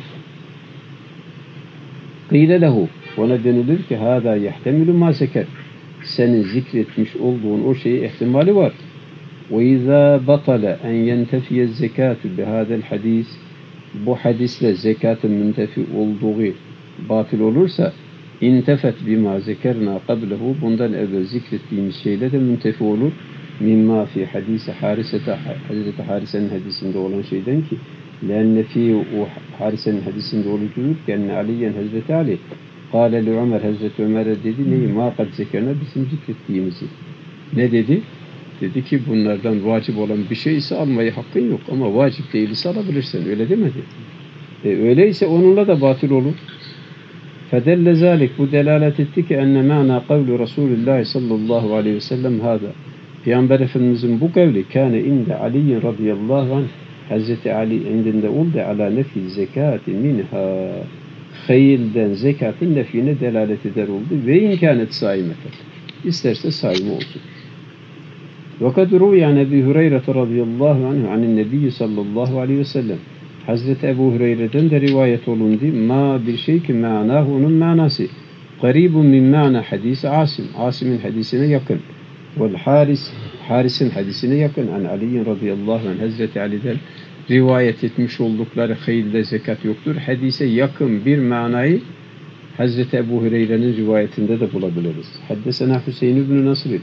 Kıyle lehu, ona denilir ki hâdâ yehtemilu mâ zeker. Senin zikretmiş olduğun o şeyi ihtimali var. Ve izâ batale en yentefiye zekâtu bihâdel hadis. Bu hadisle zekatın müntefi olduğu batıl olursa intefet bima zekerna qablehu, bundan evvel zikrettiğimiz şeyle de müntefi olur. Mimma fi hadisi Harisete, Hazreti Harise'nin hadisinde olan şeyden ki lenne fi o Harise'nin hadisinde olucudur ki enne Aliyen Hazreti Ali kâle li Ömer, Hazreti Ömer'e dedi neyi ma kad zekerna, bizim zikrettiğimizi. Ne dedi? Dedi ki bunlardan vacip olan bir şey ise almayı hakkın yok ama vacip değilse alabilirsin. Öyle demedi. Öyleyse onunla da batıl olur. Fedelle zalik, bu delalet etti ki enne ma'na kavlu Resulullah sallallahu aleyhi ve sellem hâdâ. Peygamber Efendimizin bu kavli kâne inde Ali'in radıyallahu anh, Hazreti Ali indinde oldu ala nefi zekati minha, hayilden zekatın nefine delalet eder oldu ve imkânet saimeten, isterse saime olsun. Ve kad ruyan Ebu Hureyre radıyallahu anh anin nebiyyi sallallahu aleyhi ve sellem, Hazreti Ebu Hureyre'den de rivayet olundu ma bir şey ki ma'nahu, onun manası garibun min ma'na hadisi Asim, Asim'in hadisine yakın. Vel Haris'in hadisine yakın. An Ali radıyallahu anh, Hazreti Ali'den rivayet etmiş oldukları hayilde zekat yoktur. Hadise yakın bir manayı Hazreti Ebu Hureyre'nin rivayetinde de bulabiliriz. Haddesena Hüseyin ibn Nasr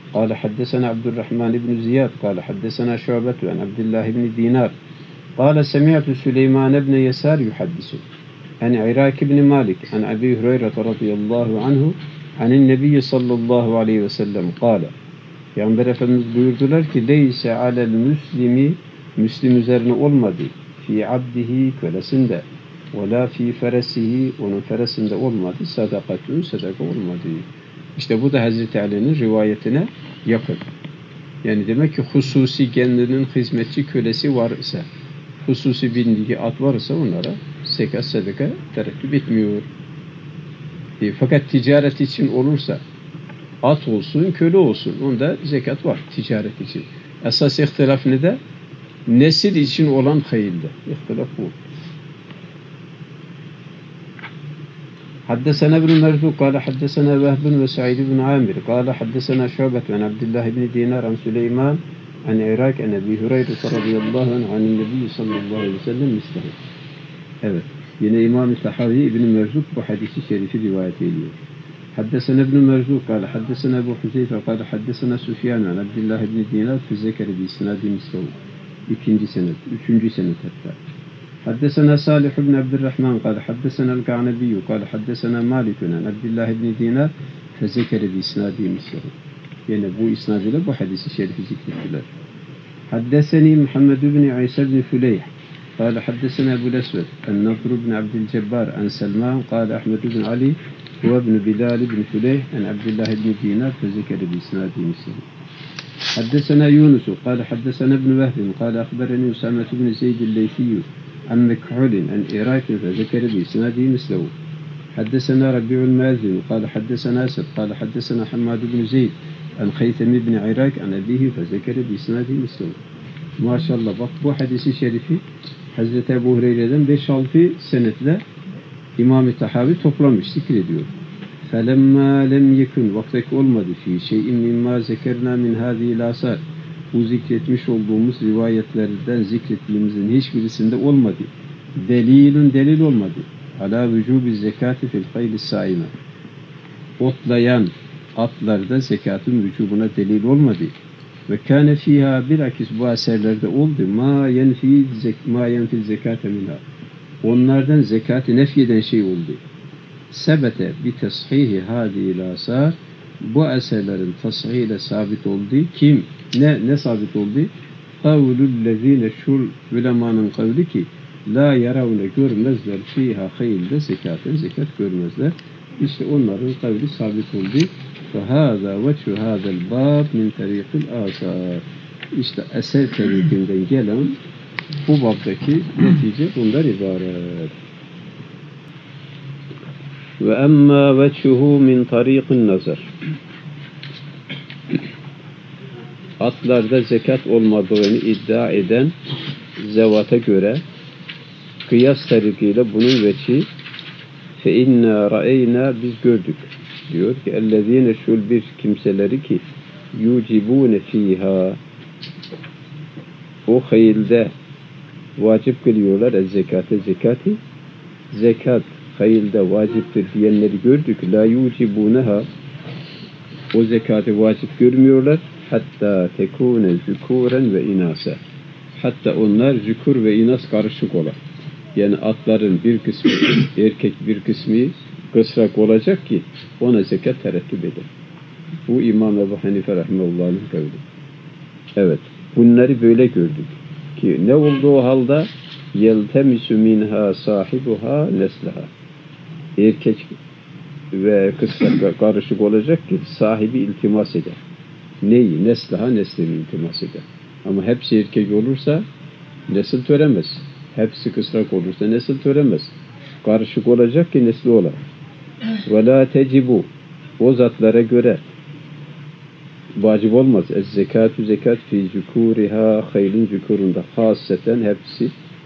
قال حدثنا عبد الرحمن بن زياد قال حدثنا شعبة عن عبد الله بن دينار قال سمعت سليمان بن يسار يحدث عن عراك بن مالك عن أبي هريرة رضي الله عنه عن النبي صلى الله عليه وسلم قال Peygamber Efendimiz buyurdular ki leyse alel müslimi Müslim üzerine olmadı fi abdihi kölesinde ve la fi feresihi onun feresinde olmadı sadakatun sadaka olmadı. İşte bu da Hazreti Ali'nin rivayetine yakın. Yani demek ki hususi kendinin hizmetçi kölesi var ise hususi bindiği at varsa onlara zekat sadaka tereddüt etmiyor. Fakat ticaret için olursa at olsun, köle olsun. Onda zekat var ticaret için. Esas ihtilaf ne de? Nesil için olan hayılda. İhtilaf bu. حدثنا ابن مرزوق قال حدثنا وهب وسعيد بن عامر قال حدثنا شعبة عن عبد الله بن دينار عن سليمان عن عراك عن أبي هريرة رضي الله عنه عن النبي صلى الله عليه وسلم مثله. Evet. Yine İmam-ı Tahavi İbn Merzuk bu hadisi şerifi rivayet ediyor. حدثنا ابن مرزوق قال حدثنا أبو حذيفة قال حدثنا سفيان عن عبد الله بن دينار في ذكر بإسناد مثله. İkinci senet, üçüncü senet hatta. حدثنا صالح بن عبد الرحمن قال حدثنا الكعنبي قال حدثنا مالك عن عبد الله بن دينار فذكر بإسناد مثله. Yani bu isnad ile bu hadisi şerifi zikrettiler. حدثني محمد بن عيسى بن فليح قال حدثنا أبو الأسود النضر بن عبد الجبار عن سلمان قال أحمد بن علي هو ابن بلال بن فليح عن عبد الله بن دينار فذكر بإسناد مثله. حدثنا يونس قال حدثنا ابن وهب قال أخبرني أسامة بن زيد الليثي عن مكحول عن عراك فذكر بإسناده مثله. حدثنا ربيع المازن قال حدثنا أسد قال حدثنا حماد بن زيد عن خيثم بن عراك عن أبيه فذكر بإسناده مثله. Maşallah bak bu hadisi şerifi Hazreti Ebu Hureyre'den 5-6 senetle İmam-ı Tahavi toplamış, zikrediyor. فَلَمَّا لَمْ يَكُنْ vaktaki olmadı fi şeyin mimma zekerna min hâzîl âsâr. Bu zikretmiş olduğumuz rivayetlerden zikrettiğimizin hiçbirisinde olmadı. Delil olmadı. Alâ vücûbi zekâti fil hayli sâime. Otlayan atlarda zekatın vücubuna delil olmadı. Ve kâne fîhâ bilakis bu eserlerde oldu. Ma yenfil zekâte minhâ. Onlardan zekatı nefyeden şey oldu. Sebete bi teshihi hâzîl âsâr. Bu eserlerin tashihiyle sabit oldu. Kim? Ne sabit oldu? Kavlullezîne şul ulemanın kavli ki la yaravne görmezler fîhâ hayilde zekaten zekat görmezler. İşte onların kavli sabit oldu. فَهَذَا وَجْهُ هَذَا الْبَابِ مِنْ تَرِيقِ الْآثَارِ. İşte eser tarikinden gelen bu babdaki netice bundan ibaret. وَأَمَّا وَجْهُهُ مِنْ طَرِيقِ النَّظَرِ. Atlarda zekat olmadığını iddia eden zevata göre kıyas tarikiyle bunun veçi فَاِنَّا رَأَيْنَا biz gördük. Diyor ki اَلَّذ۪ينَ şul bir kimseleri ki يُعْجِبُونَ ف۪يهَا o hayilde vacip kılıyorlar zekatı. Zekat hayilde vaciptir diyenleri gördük. La yucibunaha o zekatı vacip görmüyorlar. Hatta tekune zükuren ve inasa. Hatta onlar zükur ve inas karışık olan. Yani atların bir kısmı erkek bir kısmı kısrak olacak ki ona zekat terettüp eder. Bu İmam Ebu Hanife rahimehullah'ın kavli. Evet. Bunları böyle gördük. Ki ne olduğu halde yeltemisu minha sahibuha nesleha. Erkek ve kısrak karışık olacak ki sahibi iltimas eder. Neyi? Nesleha neslini iltimas eder. Ama hepsi erkek olursa nesil töremez. Hepsi kısrak olursa nesil töremez. Karışık olacak ki nesli ola. Ve la tecibu o zatlara göre vacip olmaz. Zekatü zekat fi zükuriha haylin zükurunda hasseten hepsi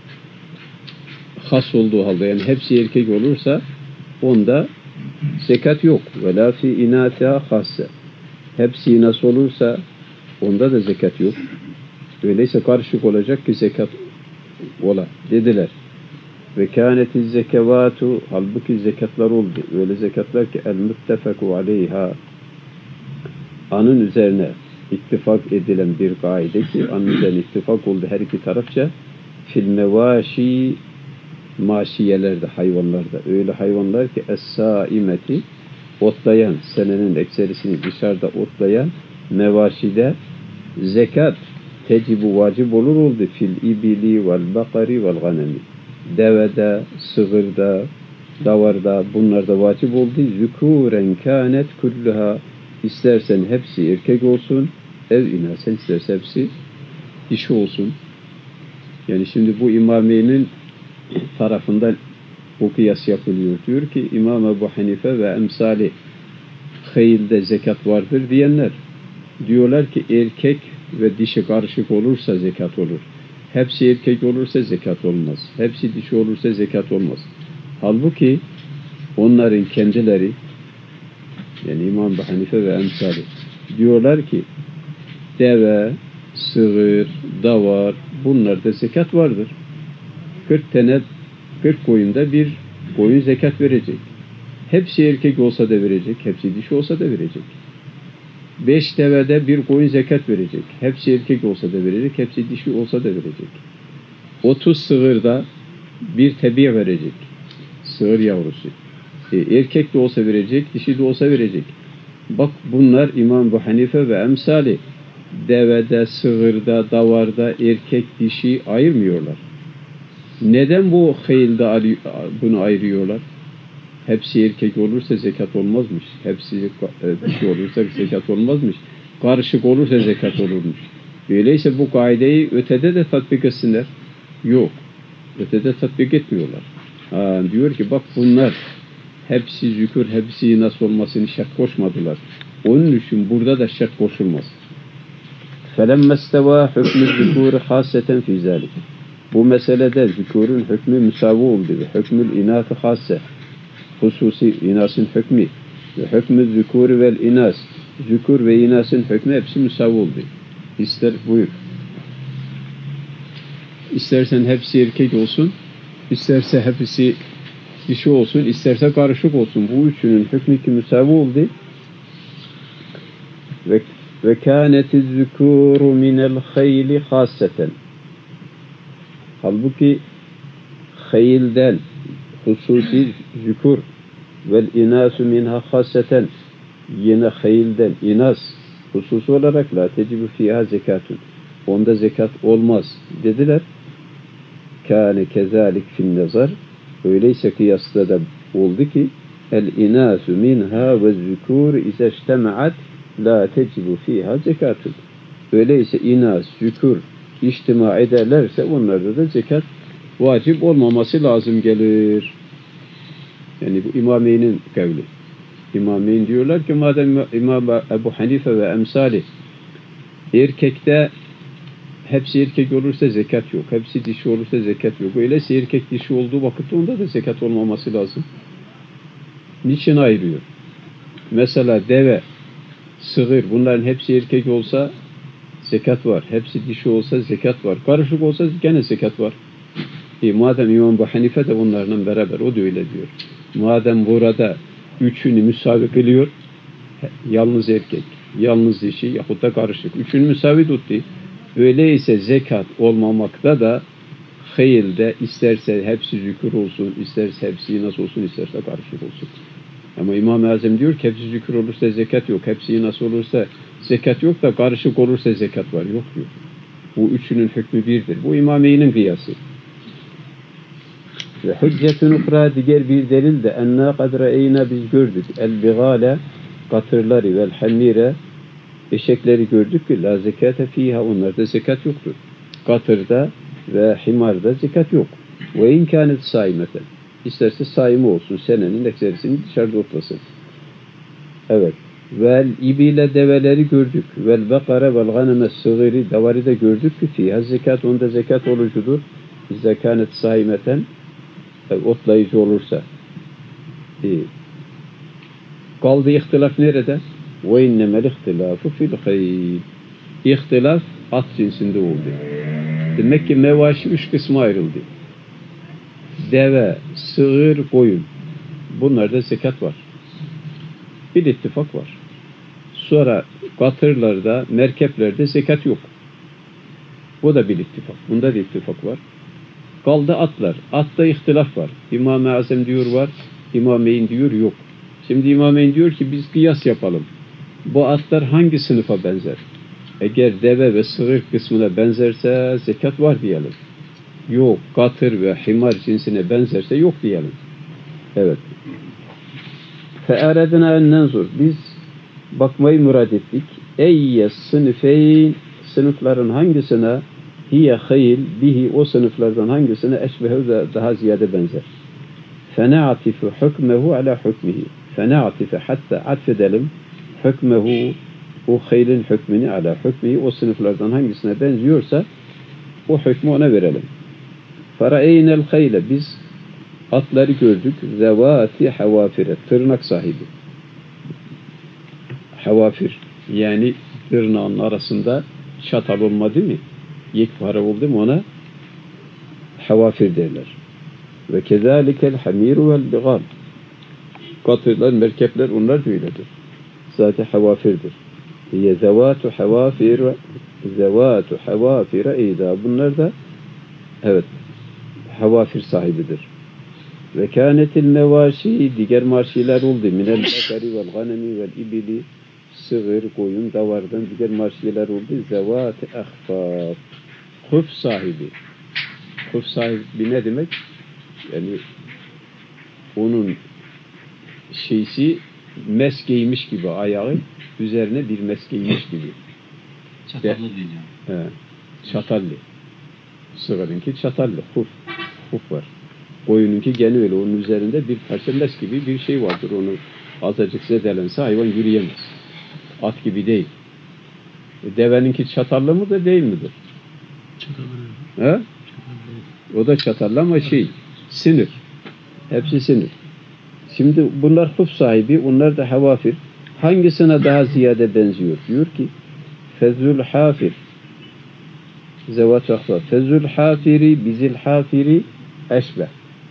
has olduğu halde yani hepsi erkek olursa onda zekat yok. Ve la fi inatiha hasse. Hepsi inas olursa onda da zekat yok. Öyleyse karışık olacak ki zekat ola dediler. Ve kânetiz zekevâtu halbuki zekatlar oldu. Öyle zekatlar ki el muttefeku aleyha anın üzerine ittifak edilen bir kaide ki anın üzerine ittifak oldu her iki tarafça fil mevaşi maşiyelerde, hayvanlarda. Öyle hayvanlar ki es-saimeti otlayan, senenin ekserisini dışarıda otlayan mevaşide zekat tecibu vacip olur oldu fil ibili vel bakari vel ganemi. Devede, sığırda, davarda bunlarda vacip oldu. Zükûren kânet kulluha istersen hepsi erkek olsun ev inasen istersen hepsi dişi olsun. Yani şimdi bu İmameyn'in tarafından bu kıyas yapılıyor. Diyor ki İmam Ebu Hanife ve emsali hayilde zekat vardır diyenler diyorlar ki erkek ve dişi karışık olursa zekat olur. Hepsi erkek olursa zekat olmaz. Hepsi dişi olursa zekat olmaz. Halbuki onların kendileri yani İmam Ebu Hanife ve emsali diyorlar ki deve, sığır, davar bunlarda zekat vardır. 40 koyunda bir koyun zekat verecek. Hepsi erkek olsa da verecek, hepsi dişi olsa da verecek. 5 devede bir koyun zekat verecek. Hepsi erkek olsa da verecek, hepsi dişi olsa da verecek. 30 sığırda bir tebiye verecek. Sığır yavrusu. Erkek de olsa verecek, dişi de olsa verecek. Bak bunlar İmam Ebu Hanife ve emsali devede, sığırda, davarda erkek, dişi ayırmıyorlar. Neden bu hayılda bunu ayırıyorlar? Hepsi erkek olursa zekat olmazmış. Hepsi dişi olursa zekat olmazmış. Karışık olursa zekat olurmuş. Öyleyse bu kaideyi ötede de tatbik etsinler. Yok. Ötede tatbik etmiyorlar. Diyor ki bak bunlar hepsi zükür, hepsi nasıl olmasını şart koşmadılar. Onun için burada da şart koşulmaz. فَلَمَّ اسْتَوَى حُكْمُ الذُّكُورِ خَاصَّةً فِي ذَلِكَ Bu meselede zükûrün hükmü müsavi oldu. Hükmül inâtı hâsse hususi inasın hükmü ve hükmü zükûri vel inas zükûr ve inasın hükmü hepsi müsavi oldu. İster buyur. İstersen hepsi erkek olsun, isterse hepsi dişi olsun, isterse karışık olsun. Bu üçünün hükmü ki müsavi oldu. Ve kâneti zükûru minel hayli hâsseten halbuki hayilden hususi zükûr vel inasu minha hâsseten yine hayilden inas hususi olarak la tecibu fiha zekatun onda zekat olmaz dediler. Kâne kezalik fin nazar öyleyse kıyasla da oldu ki el inasu minha ve zükûr izeştema'at la tecibu fiha zekatun öyleyse inas, zükûr içtima ederlerse onlarda da zekat vacip olmaması lazım gelir. Yani bu İmameyn'in kavli. İmameyn diyorlar ki madem İmam Ebu Hanife ve emsali erkekte hepsi erkek olursa zekat yok. Hepsi dişi olursa zekat yok. Öyleyse erkek dişi olduğu vakitte onda da zekat olmaması lazım. Niçin ayırıyor? Mesela deve, sığır bunların hepsi erkek olsa zekat var. Hepsi dişi olsa zekat var. Karışık olsa gene zekat var. Madem İmam Ebu Hanife de bunlarla beraber o da öyle diyor. Madem burada üçünü müsavi kılıyor yalnız erkek, yalnız dişi yahut da karışık. Üçünü müsavi tuttu. Öyleyse zekat olmamakta da hayilde isterse hepsi zükür olsun, isterse hepsi nasıl olsun, isterse karışık olsun. Ama İmam-ı Azam diyor ki hepsi zükür olursa zekat yok. Hepsi nasıl olursa zekat yok da karışık olursa zekat var. Yok diyor. Bu üçünün hükmü birdir. Bu İmameyn'in kıyası. Ve hüccetun ukra diğer bir delil de enna kad re'eyna biz gördük. El bigale katırları vel hamire eşekleri gördük ki la zekate fiha onlarda zekat yoktur. Katırda ve himarda zekat yok. Ve imkanet saimeten. İsterse saimi olsun. Senenin ekserisini dışarıda otlasın. Evet. Vel ibile develeri gördük. Vel bekare vel ganeme sığırı davarı da gördük ki fiha zekat onda zekat olucudur. Zekanet saimeten otlayıcı olursa. Kaldı ihtilaf nerede? Ve innemel ihtilafu fil hayl. İhtilaf at cinsinde oldu. Demek ki mevaşi 3 kısma ayrıldı. Deve, sığır, koyun. Bunlarda zekat var. Bir ittifak var. Sonra katırlarda, merkeplerde zekat yok. Bu da bir ittifak. Bunda da ittifak var. Kaldı atlar. Atta ihtilaf var. İmam-ı Azam diyor var, İmameyn diyor yok. Şimdi İmameyn diyor ki biz kıyas yapalım. Bu atlar hangi sınıfa benzer? Eğer deve ve sığır kısmına benzerse zekat var diyelim. Yok, katır ve himar cinsine benzerse yok diyelim. Evet. فَاَرَدْنَا اَنْنَنْزُرْ Biz bakmayı murad ettik. Eyye sınıfeyn sınıfların hangisine hiye hayl bihi o sınıflardan hangisine eşbehu daha ziyade benzer. فَنَعْتِفُ حُكْمَهُ عَلَى حُكْمِهِ فَنَعْتِفُ hatta atfedelim hükmehu o haylin hükmünü ala hükmü o sınıflardan hangisine benziyorsa o hükmü ona verelim. فَرَأَيْنَا الْخَيْلَ Biz atları gördük. Zevati havafire tırnak sahibi. Havafir yani tırnağın arasında çatal olmadı mı? Yekpare oldu mu ona havafir derler. Ve kezalikel hamiru vel bigal. Katırlar, merkepler onlar da öyledir. Zaten havafirdir. Hiye zevatu havafire eyda. Bunlar da evet havafir sahibidir. Ve kânetil mevaşi diğer marşiler oldu. Minel bekari vel ganemi vel ibili sığır, koyun, davardan diğer marşiler oldu. Zevâti ahfâf. Huf sahibi. Huf sahibi ne demek? Yani onun şeysi mes giymiş gibi ayağı üzerine bir mes giymiş gibi. Çatallı değil yani. He, çatallı. Sığırınki çatallı. Huf var. Koyununki gene öyle. Onun üzerinde bir parça mes gibi bir şey vardır. Onu azıcık zedelense hayvan yürüyemez. At gibi değil. Deveninki çatallı mıdır değil midir? Çatallı. He? O da çatallı ama sinir. Hepsi sinir. Şimdi bunlar huf sahibi, onlar da havafir. Hangisine daha ziyade benziyor? Diyor ki Fezül hafir zevat ahfar. Fezül hafiri bizil hafiri eşbeh.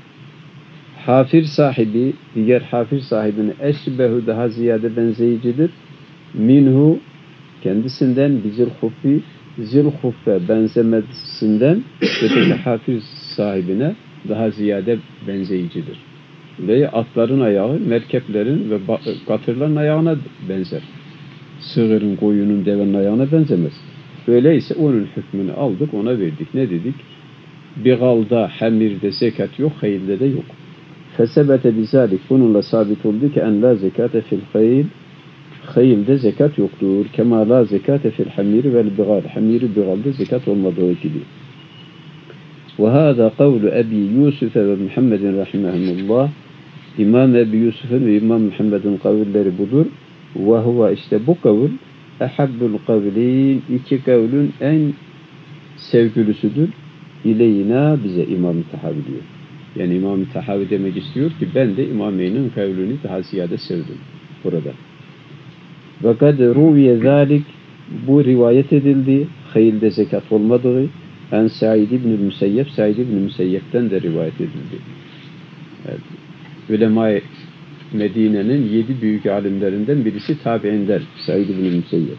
Hafir sahibi diğer hafir sahibine eşbehu daha ziyade benzeyicidir. Minhu kendisinden bizil huffi zil huffe benzemesinden öteki hafir sahibine daha ziyade benzeyicidir. Ve atların ayağı merkeplerin ve katırların ayağına benzer. Sığırın, koyunun, devenin ayağına benzemez. Öyleyse onun hükmünü aldık, ona verdik. Ne dedik? Bigalda, hamirde zekat yok, haylde de yok. Fesebete bizalik bununla sabit oldu ki en la zekate fil hayl haylde zekat yoktur. Kema la zekate fil hamiri vel bigal. Hamiri bigalda zekat olmadığı gibi. Ve hâzâ kavlu Ebi Yusuf ve Muhammedin rahimahumullah. İmam Ebi Yusuf'un ve İmam Muhammed'in kavulleri budur. Ve huve işte bu kavul ehabbul kavlin iki kavlün en sevgilisidir. İleyna bize İmam-ı Tahavi diyor. Yani İmam-ı Tahavi demek istiyor ki ben de İmameyn'in kavlini daha ziyade sevdim burada. Ve kad ruviye zalik bu rivayet edildi. Haylde zekat olmadığı en Said ibn-i Müseyyep Said ibn-i Müseyyep'ten de rivayet edildi. Evet. Ulema-i Medine'nin 7 büyük alimlerinden birisi tabi'inden Said ibn-i Müseyyep.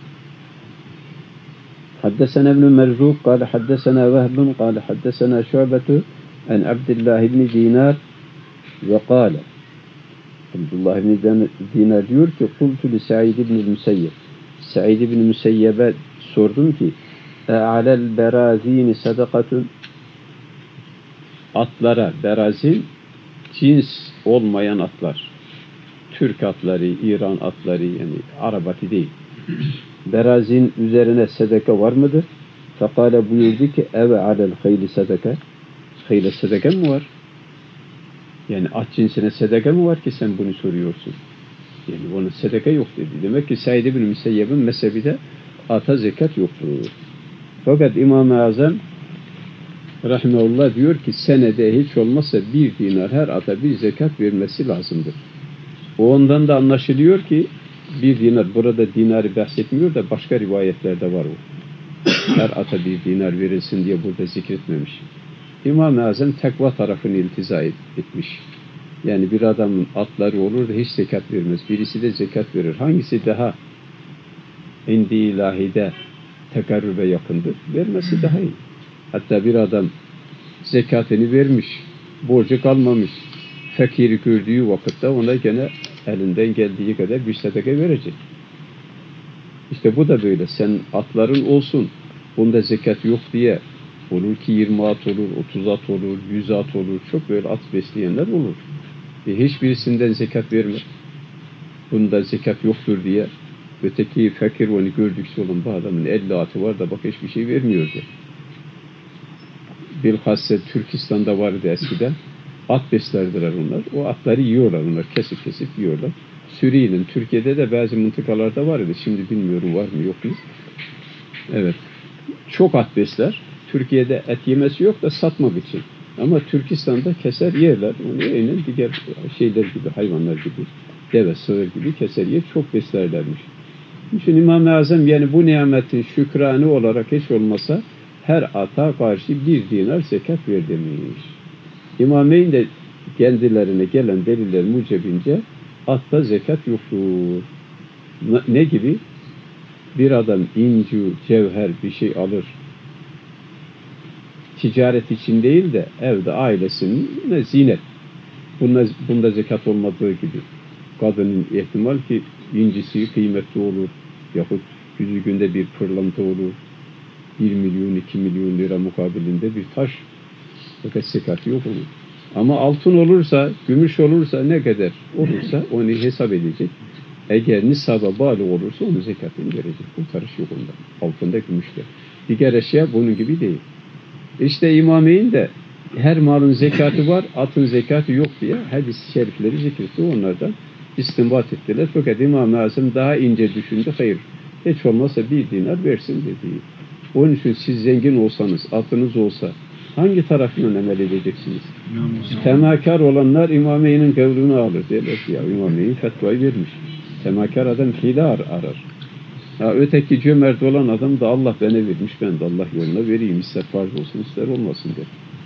حدثنا ابن مرزوق قال حدثنا وهب قال حدثنا شعبة عن عبد الله بن دينار وقال Abdullah ibn Dinar diyor ki kultu li Said ibn Müseyyep Said ibn Müseyyep'e sordum ki alel berazini sadakatun atlara berazin cins olmayan atlar Türk atları, İran atları yani Arap atı değil berazin üzerine sadaka var mıdır? Fekale buyurdu ki eve alel hayli sadaka hayle sadaka mı var? Yani at cinsine sadaka mı var ki sen bunu soruyorsun? Yani onun sadaka yok dedi. Demek ki Said ibn Müseyyep'in mezhebinde ata zekat yoktur. Fakat İmam-ı Azam rahmetullah diyor ki senede hiç olmazsa 1 dinar her ata bir zekat vermesi lazımdır. O ondan da anlaşılıyor ki 1 dinar burada dinarı bahsetmiyor da başka rivayetlerde var o. Her ata 1 dinar verilsin diye burada zikretmemiş. İmam-ı Azam takva tarafını iltiza etmiş. Yani bir adamın atları olur da hiç zekat vermez. Birisi de zekat verir. Hangisi daha indi ilahide tekarrübe yakındır. Vermesi daha iyi. Hatta bir adam zekatını vermiş, borcu kalmamış, fakiri gördüğü vakitte ona gene elinden geldiği kadar bir sadaka verecek. İşte bu da böyle. Sen atların olsun, bunda zekat yok diye olur ki 20 at olur, 30 at olur, 100 at olur. Çok böyle at besleyenler olur. Hiçbirisinden zekat verme. Bunda zekat yoktur diye öteki fakir onu gördükçe olan bu adamın 50 atı var da bak hiçbir şey vermiyor diye. Bilhassa Türkistan'da vardı eskiden. At beslerdiler onlar. O atları yiyorlar onlar. Kesip yiyorlar. Suriye'nin, Türkiye'de de bazı mıntıkalarda vardı. Şimdi bilmiyorum var mı yok mu. Evet. Çok at besler. Türkiye'de et yemesi yok da satmak için. Ama Türkistan'da keser yerler. Onu aynen diğer şeyler gibi, hayvanlar gibi, deve, sığır gibi keser yer. Çok beslerlermiş. Çünkü İmam-ı Azam yani bu nimetin şükranı olarak hiç olmasa her ata karşı 1 dinar zekat ver demiş. İmameyn de kendilerine gelen deliller mucibince atta zekat yoktur. Ne gibi? Bir adam inci, cevher bir şey alır. Ticaret için değil de evde ailesinin zinet. Bunda zekat olmadığı gibi. Kadının ihtimal ki incisi kıymetli olur. Yahut yüzüğünde bir pırlanta olur. 1 milyon, 2 milyon lira mukabilinde bir taş. Fakat zekatı yok olur. Ama altın olursa, gümüş olursa ne kadar olursa onu hesap edecek. Eğer nisaba bağlı olursa onu zekatını verecek. Bu karış yok ondan. Altında, gümüşte. Diğer eşya bunun gibi değil. İşte İmameyn de her malın zekatı var, atın zekatı yok diye hadis-i şerifleri zikretti. Onlardan istinbat ettiler. Fakat İmam-ı Azam daha ince düşündü. Hayır, hiç olmazsa 1 dinar versin dedi. Onun için siz zengin olsanız, atınız olsa hangi tarafından amel edeceksiniz? Temakar olanlar İmameyn'in kavlunu alır derler. Ya İmameyn fetvayı vermiş. Temakar adam hile arar. Ha, öteki cömert olan adam da Allah bana vermiş, ben de Allah yoluna vereyim. İster farz olsun, ister olmasın der.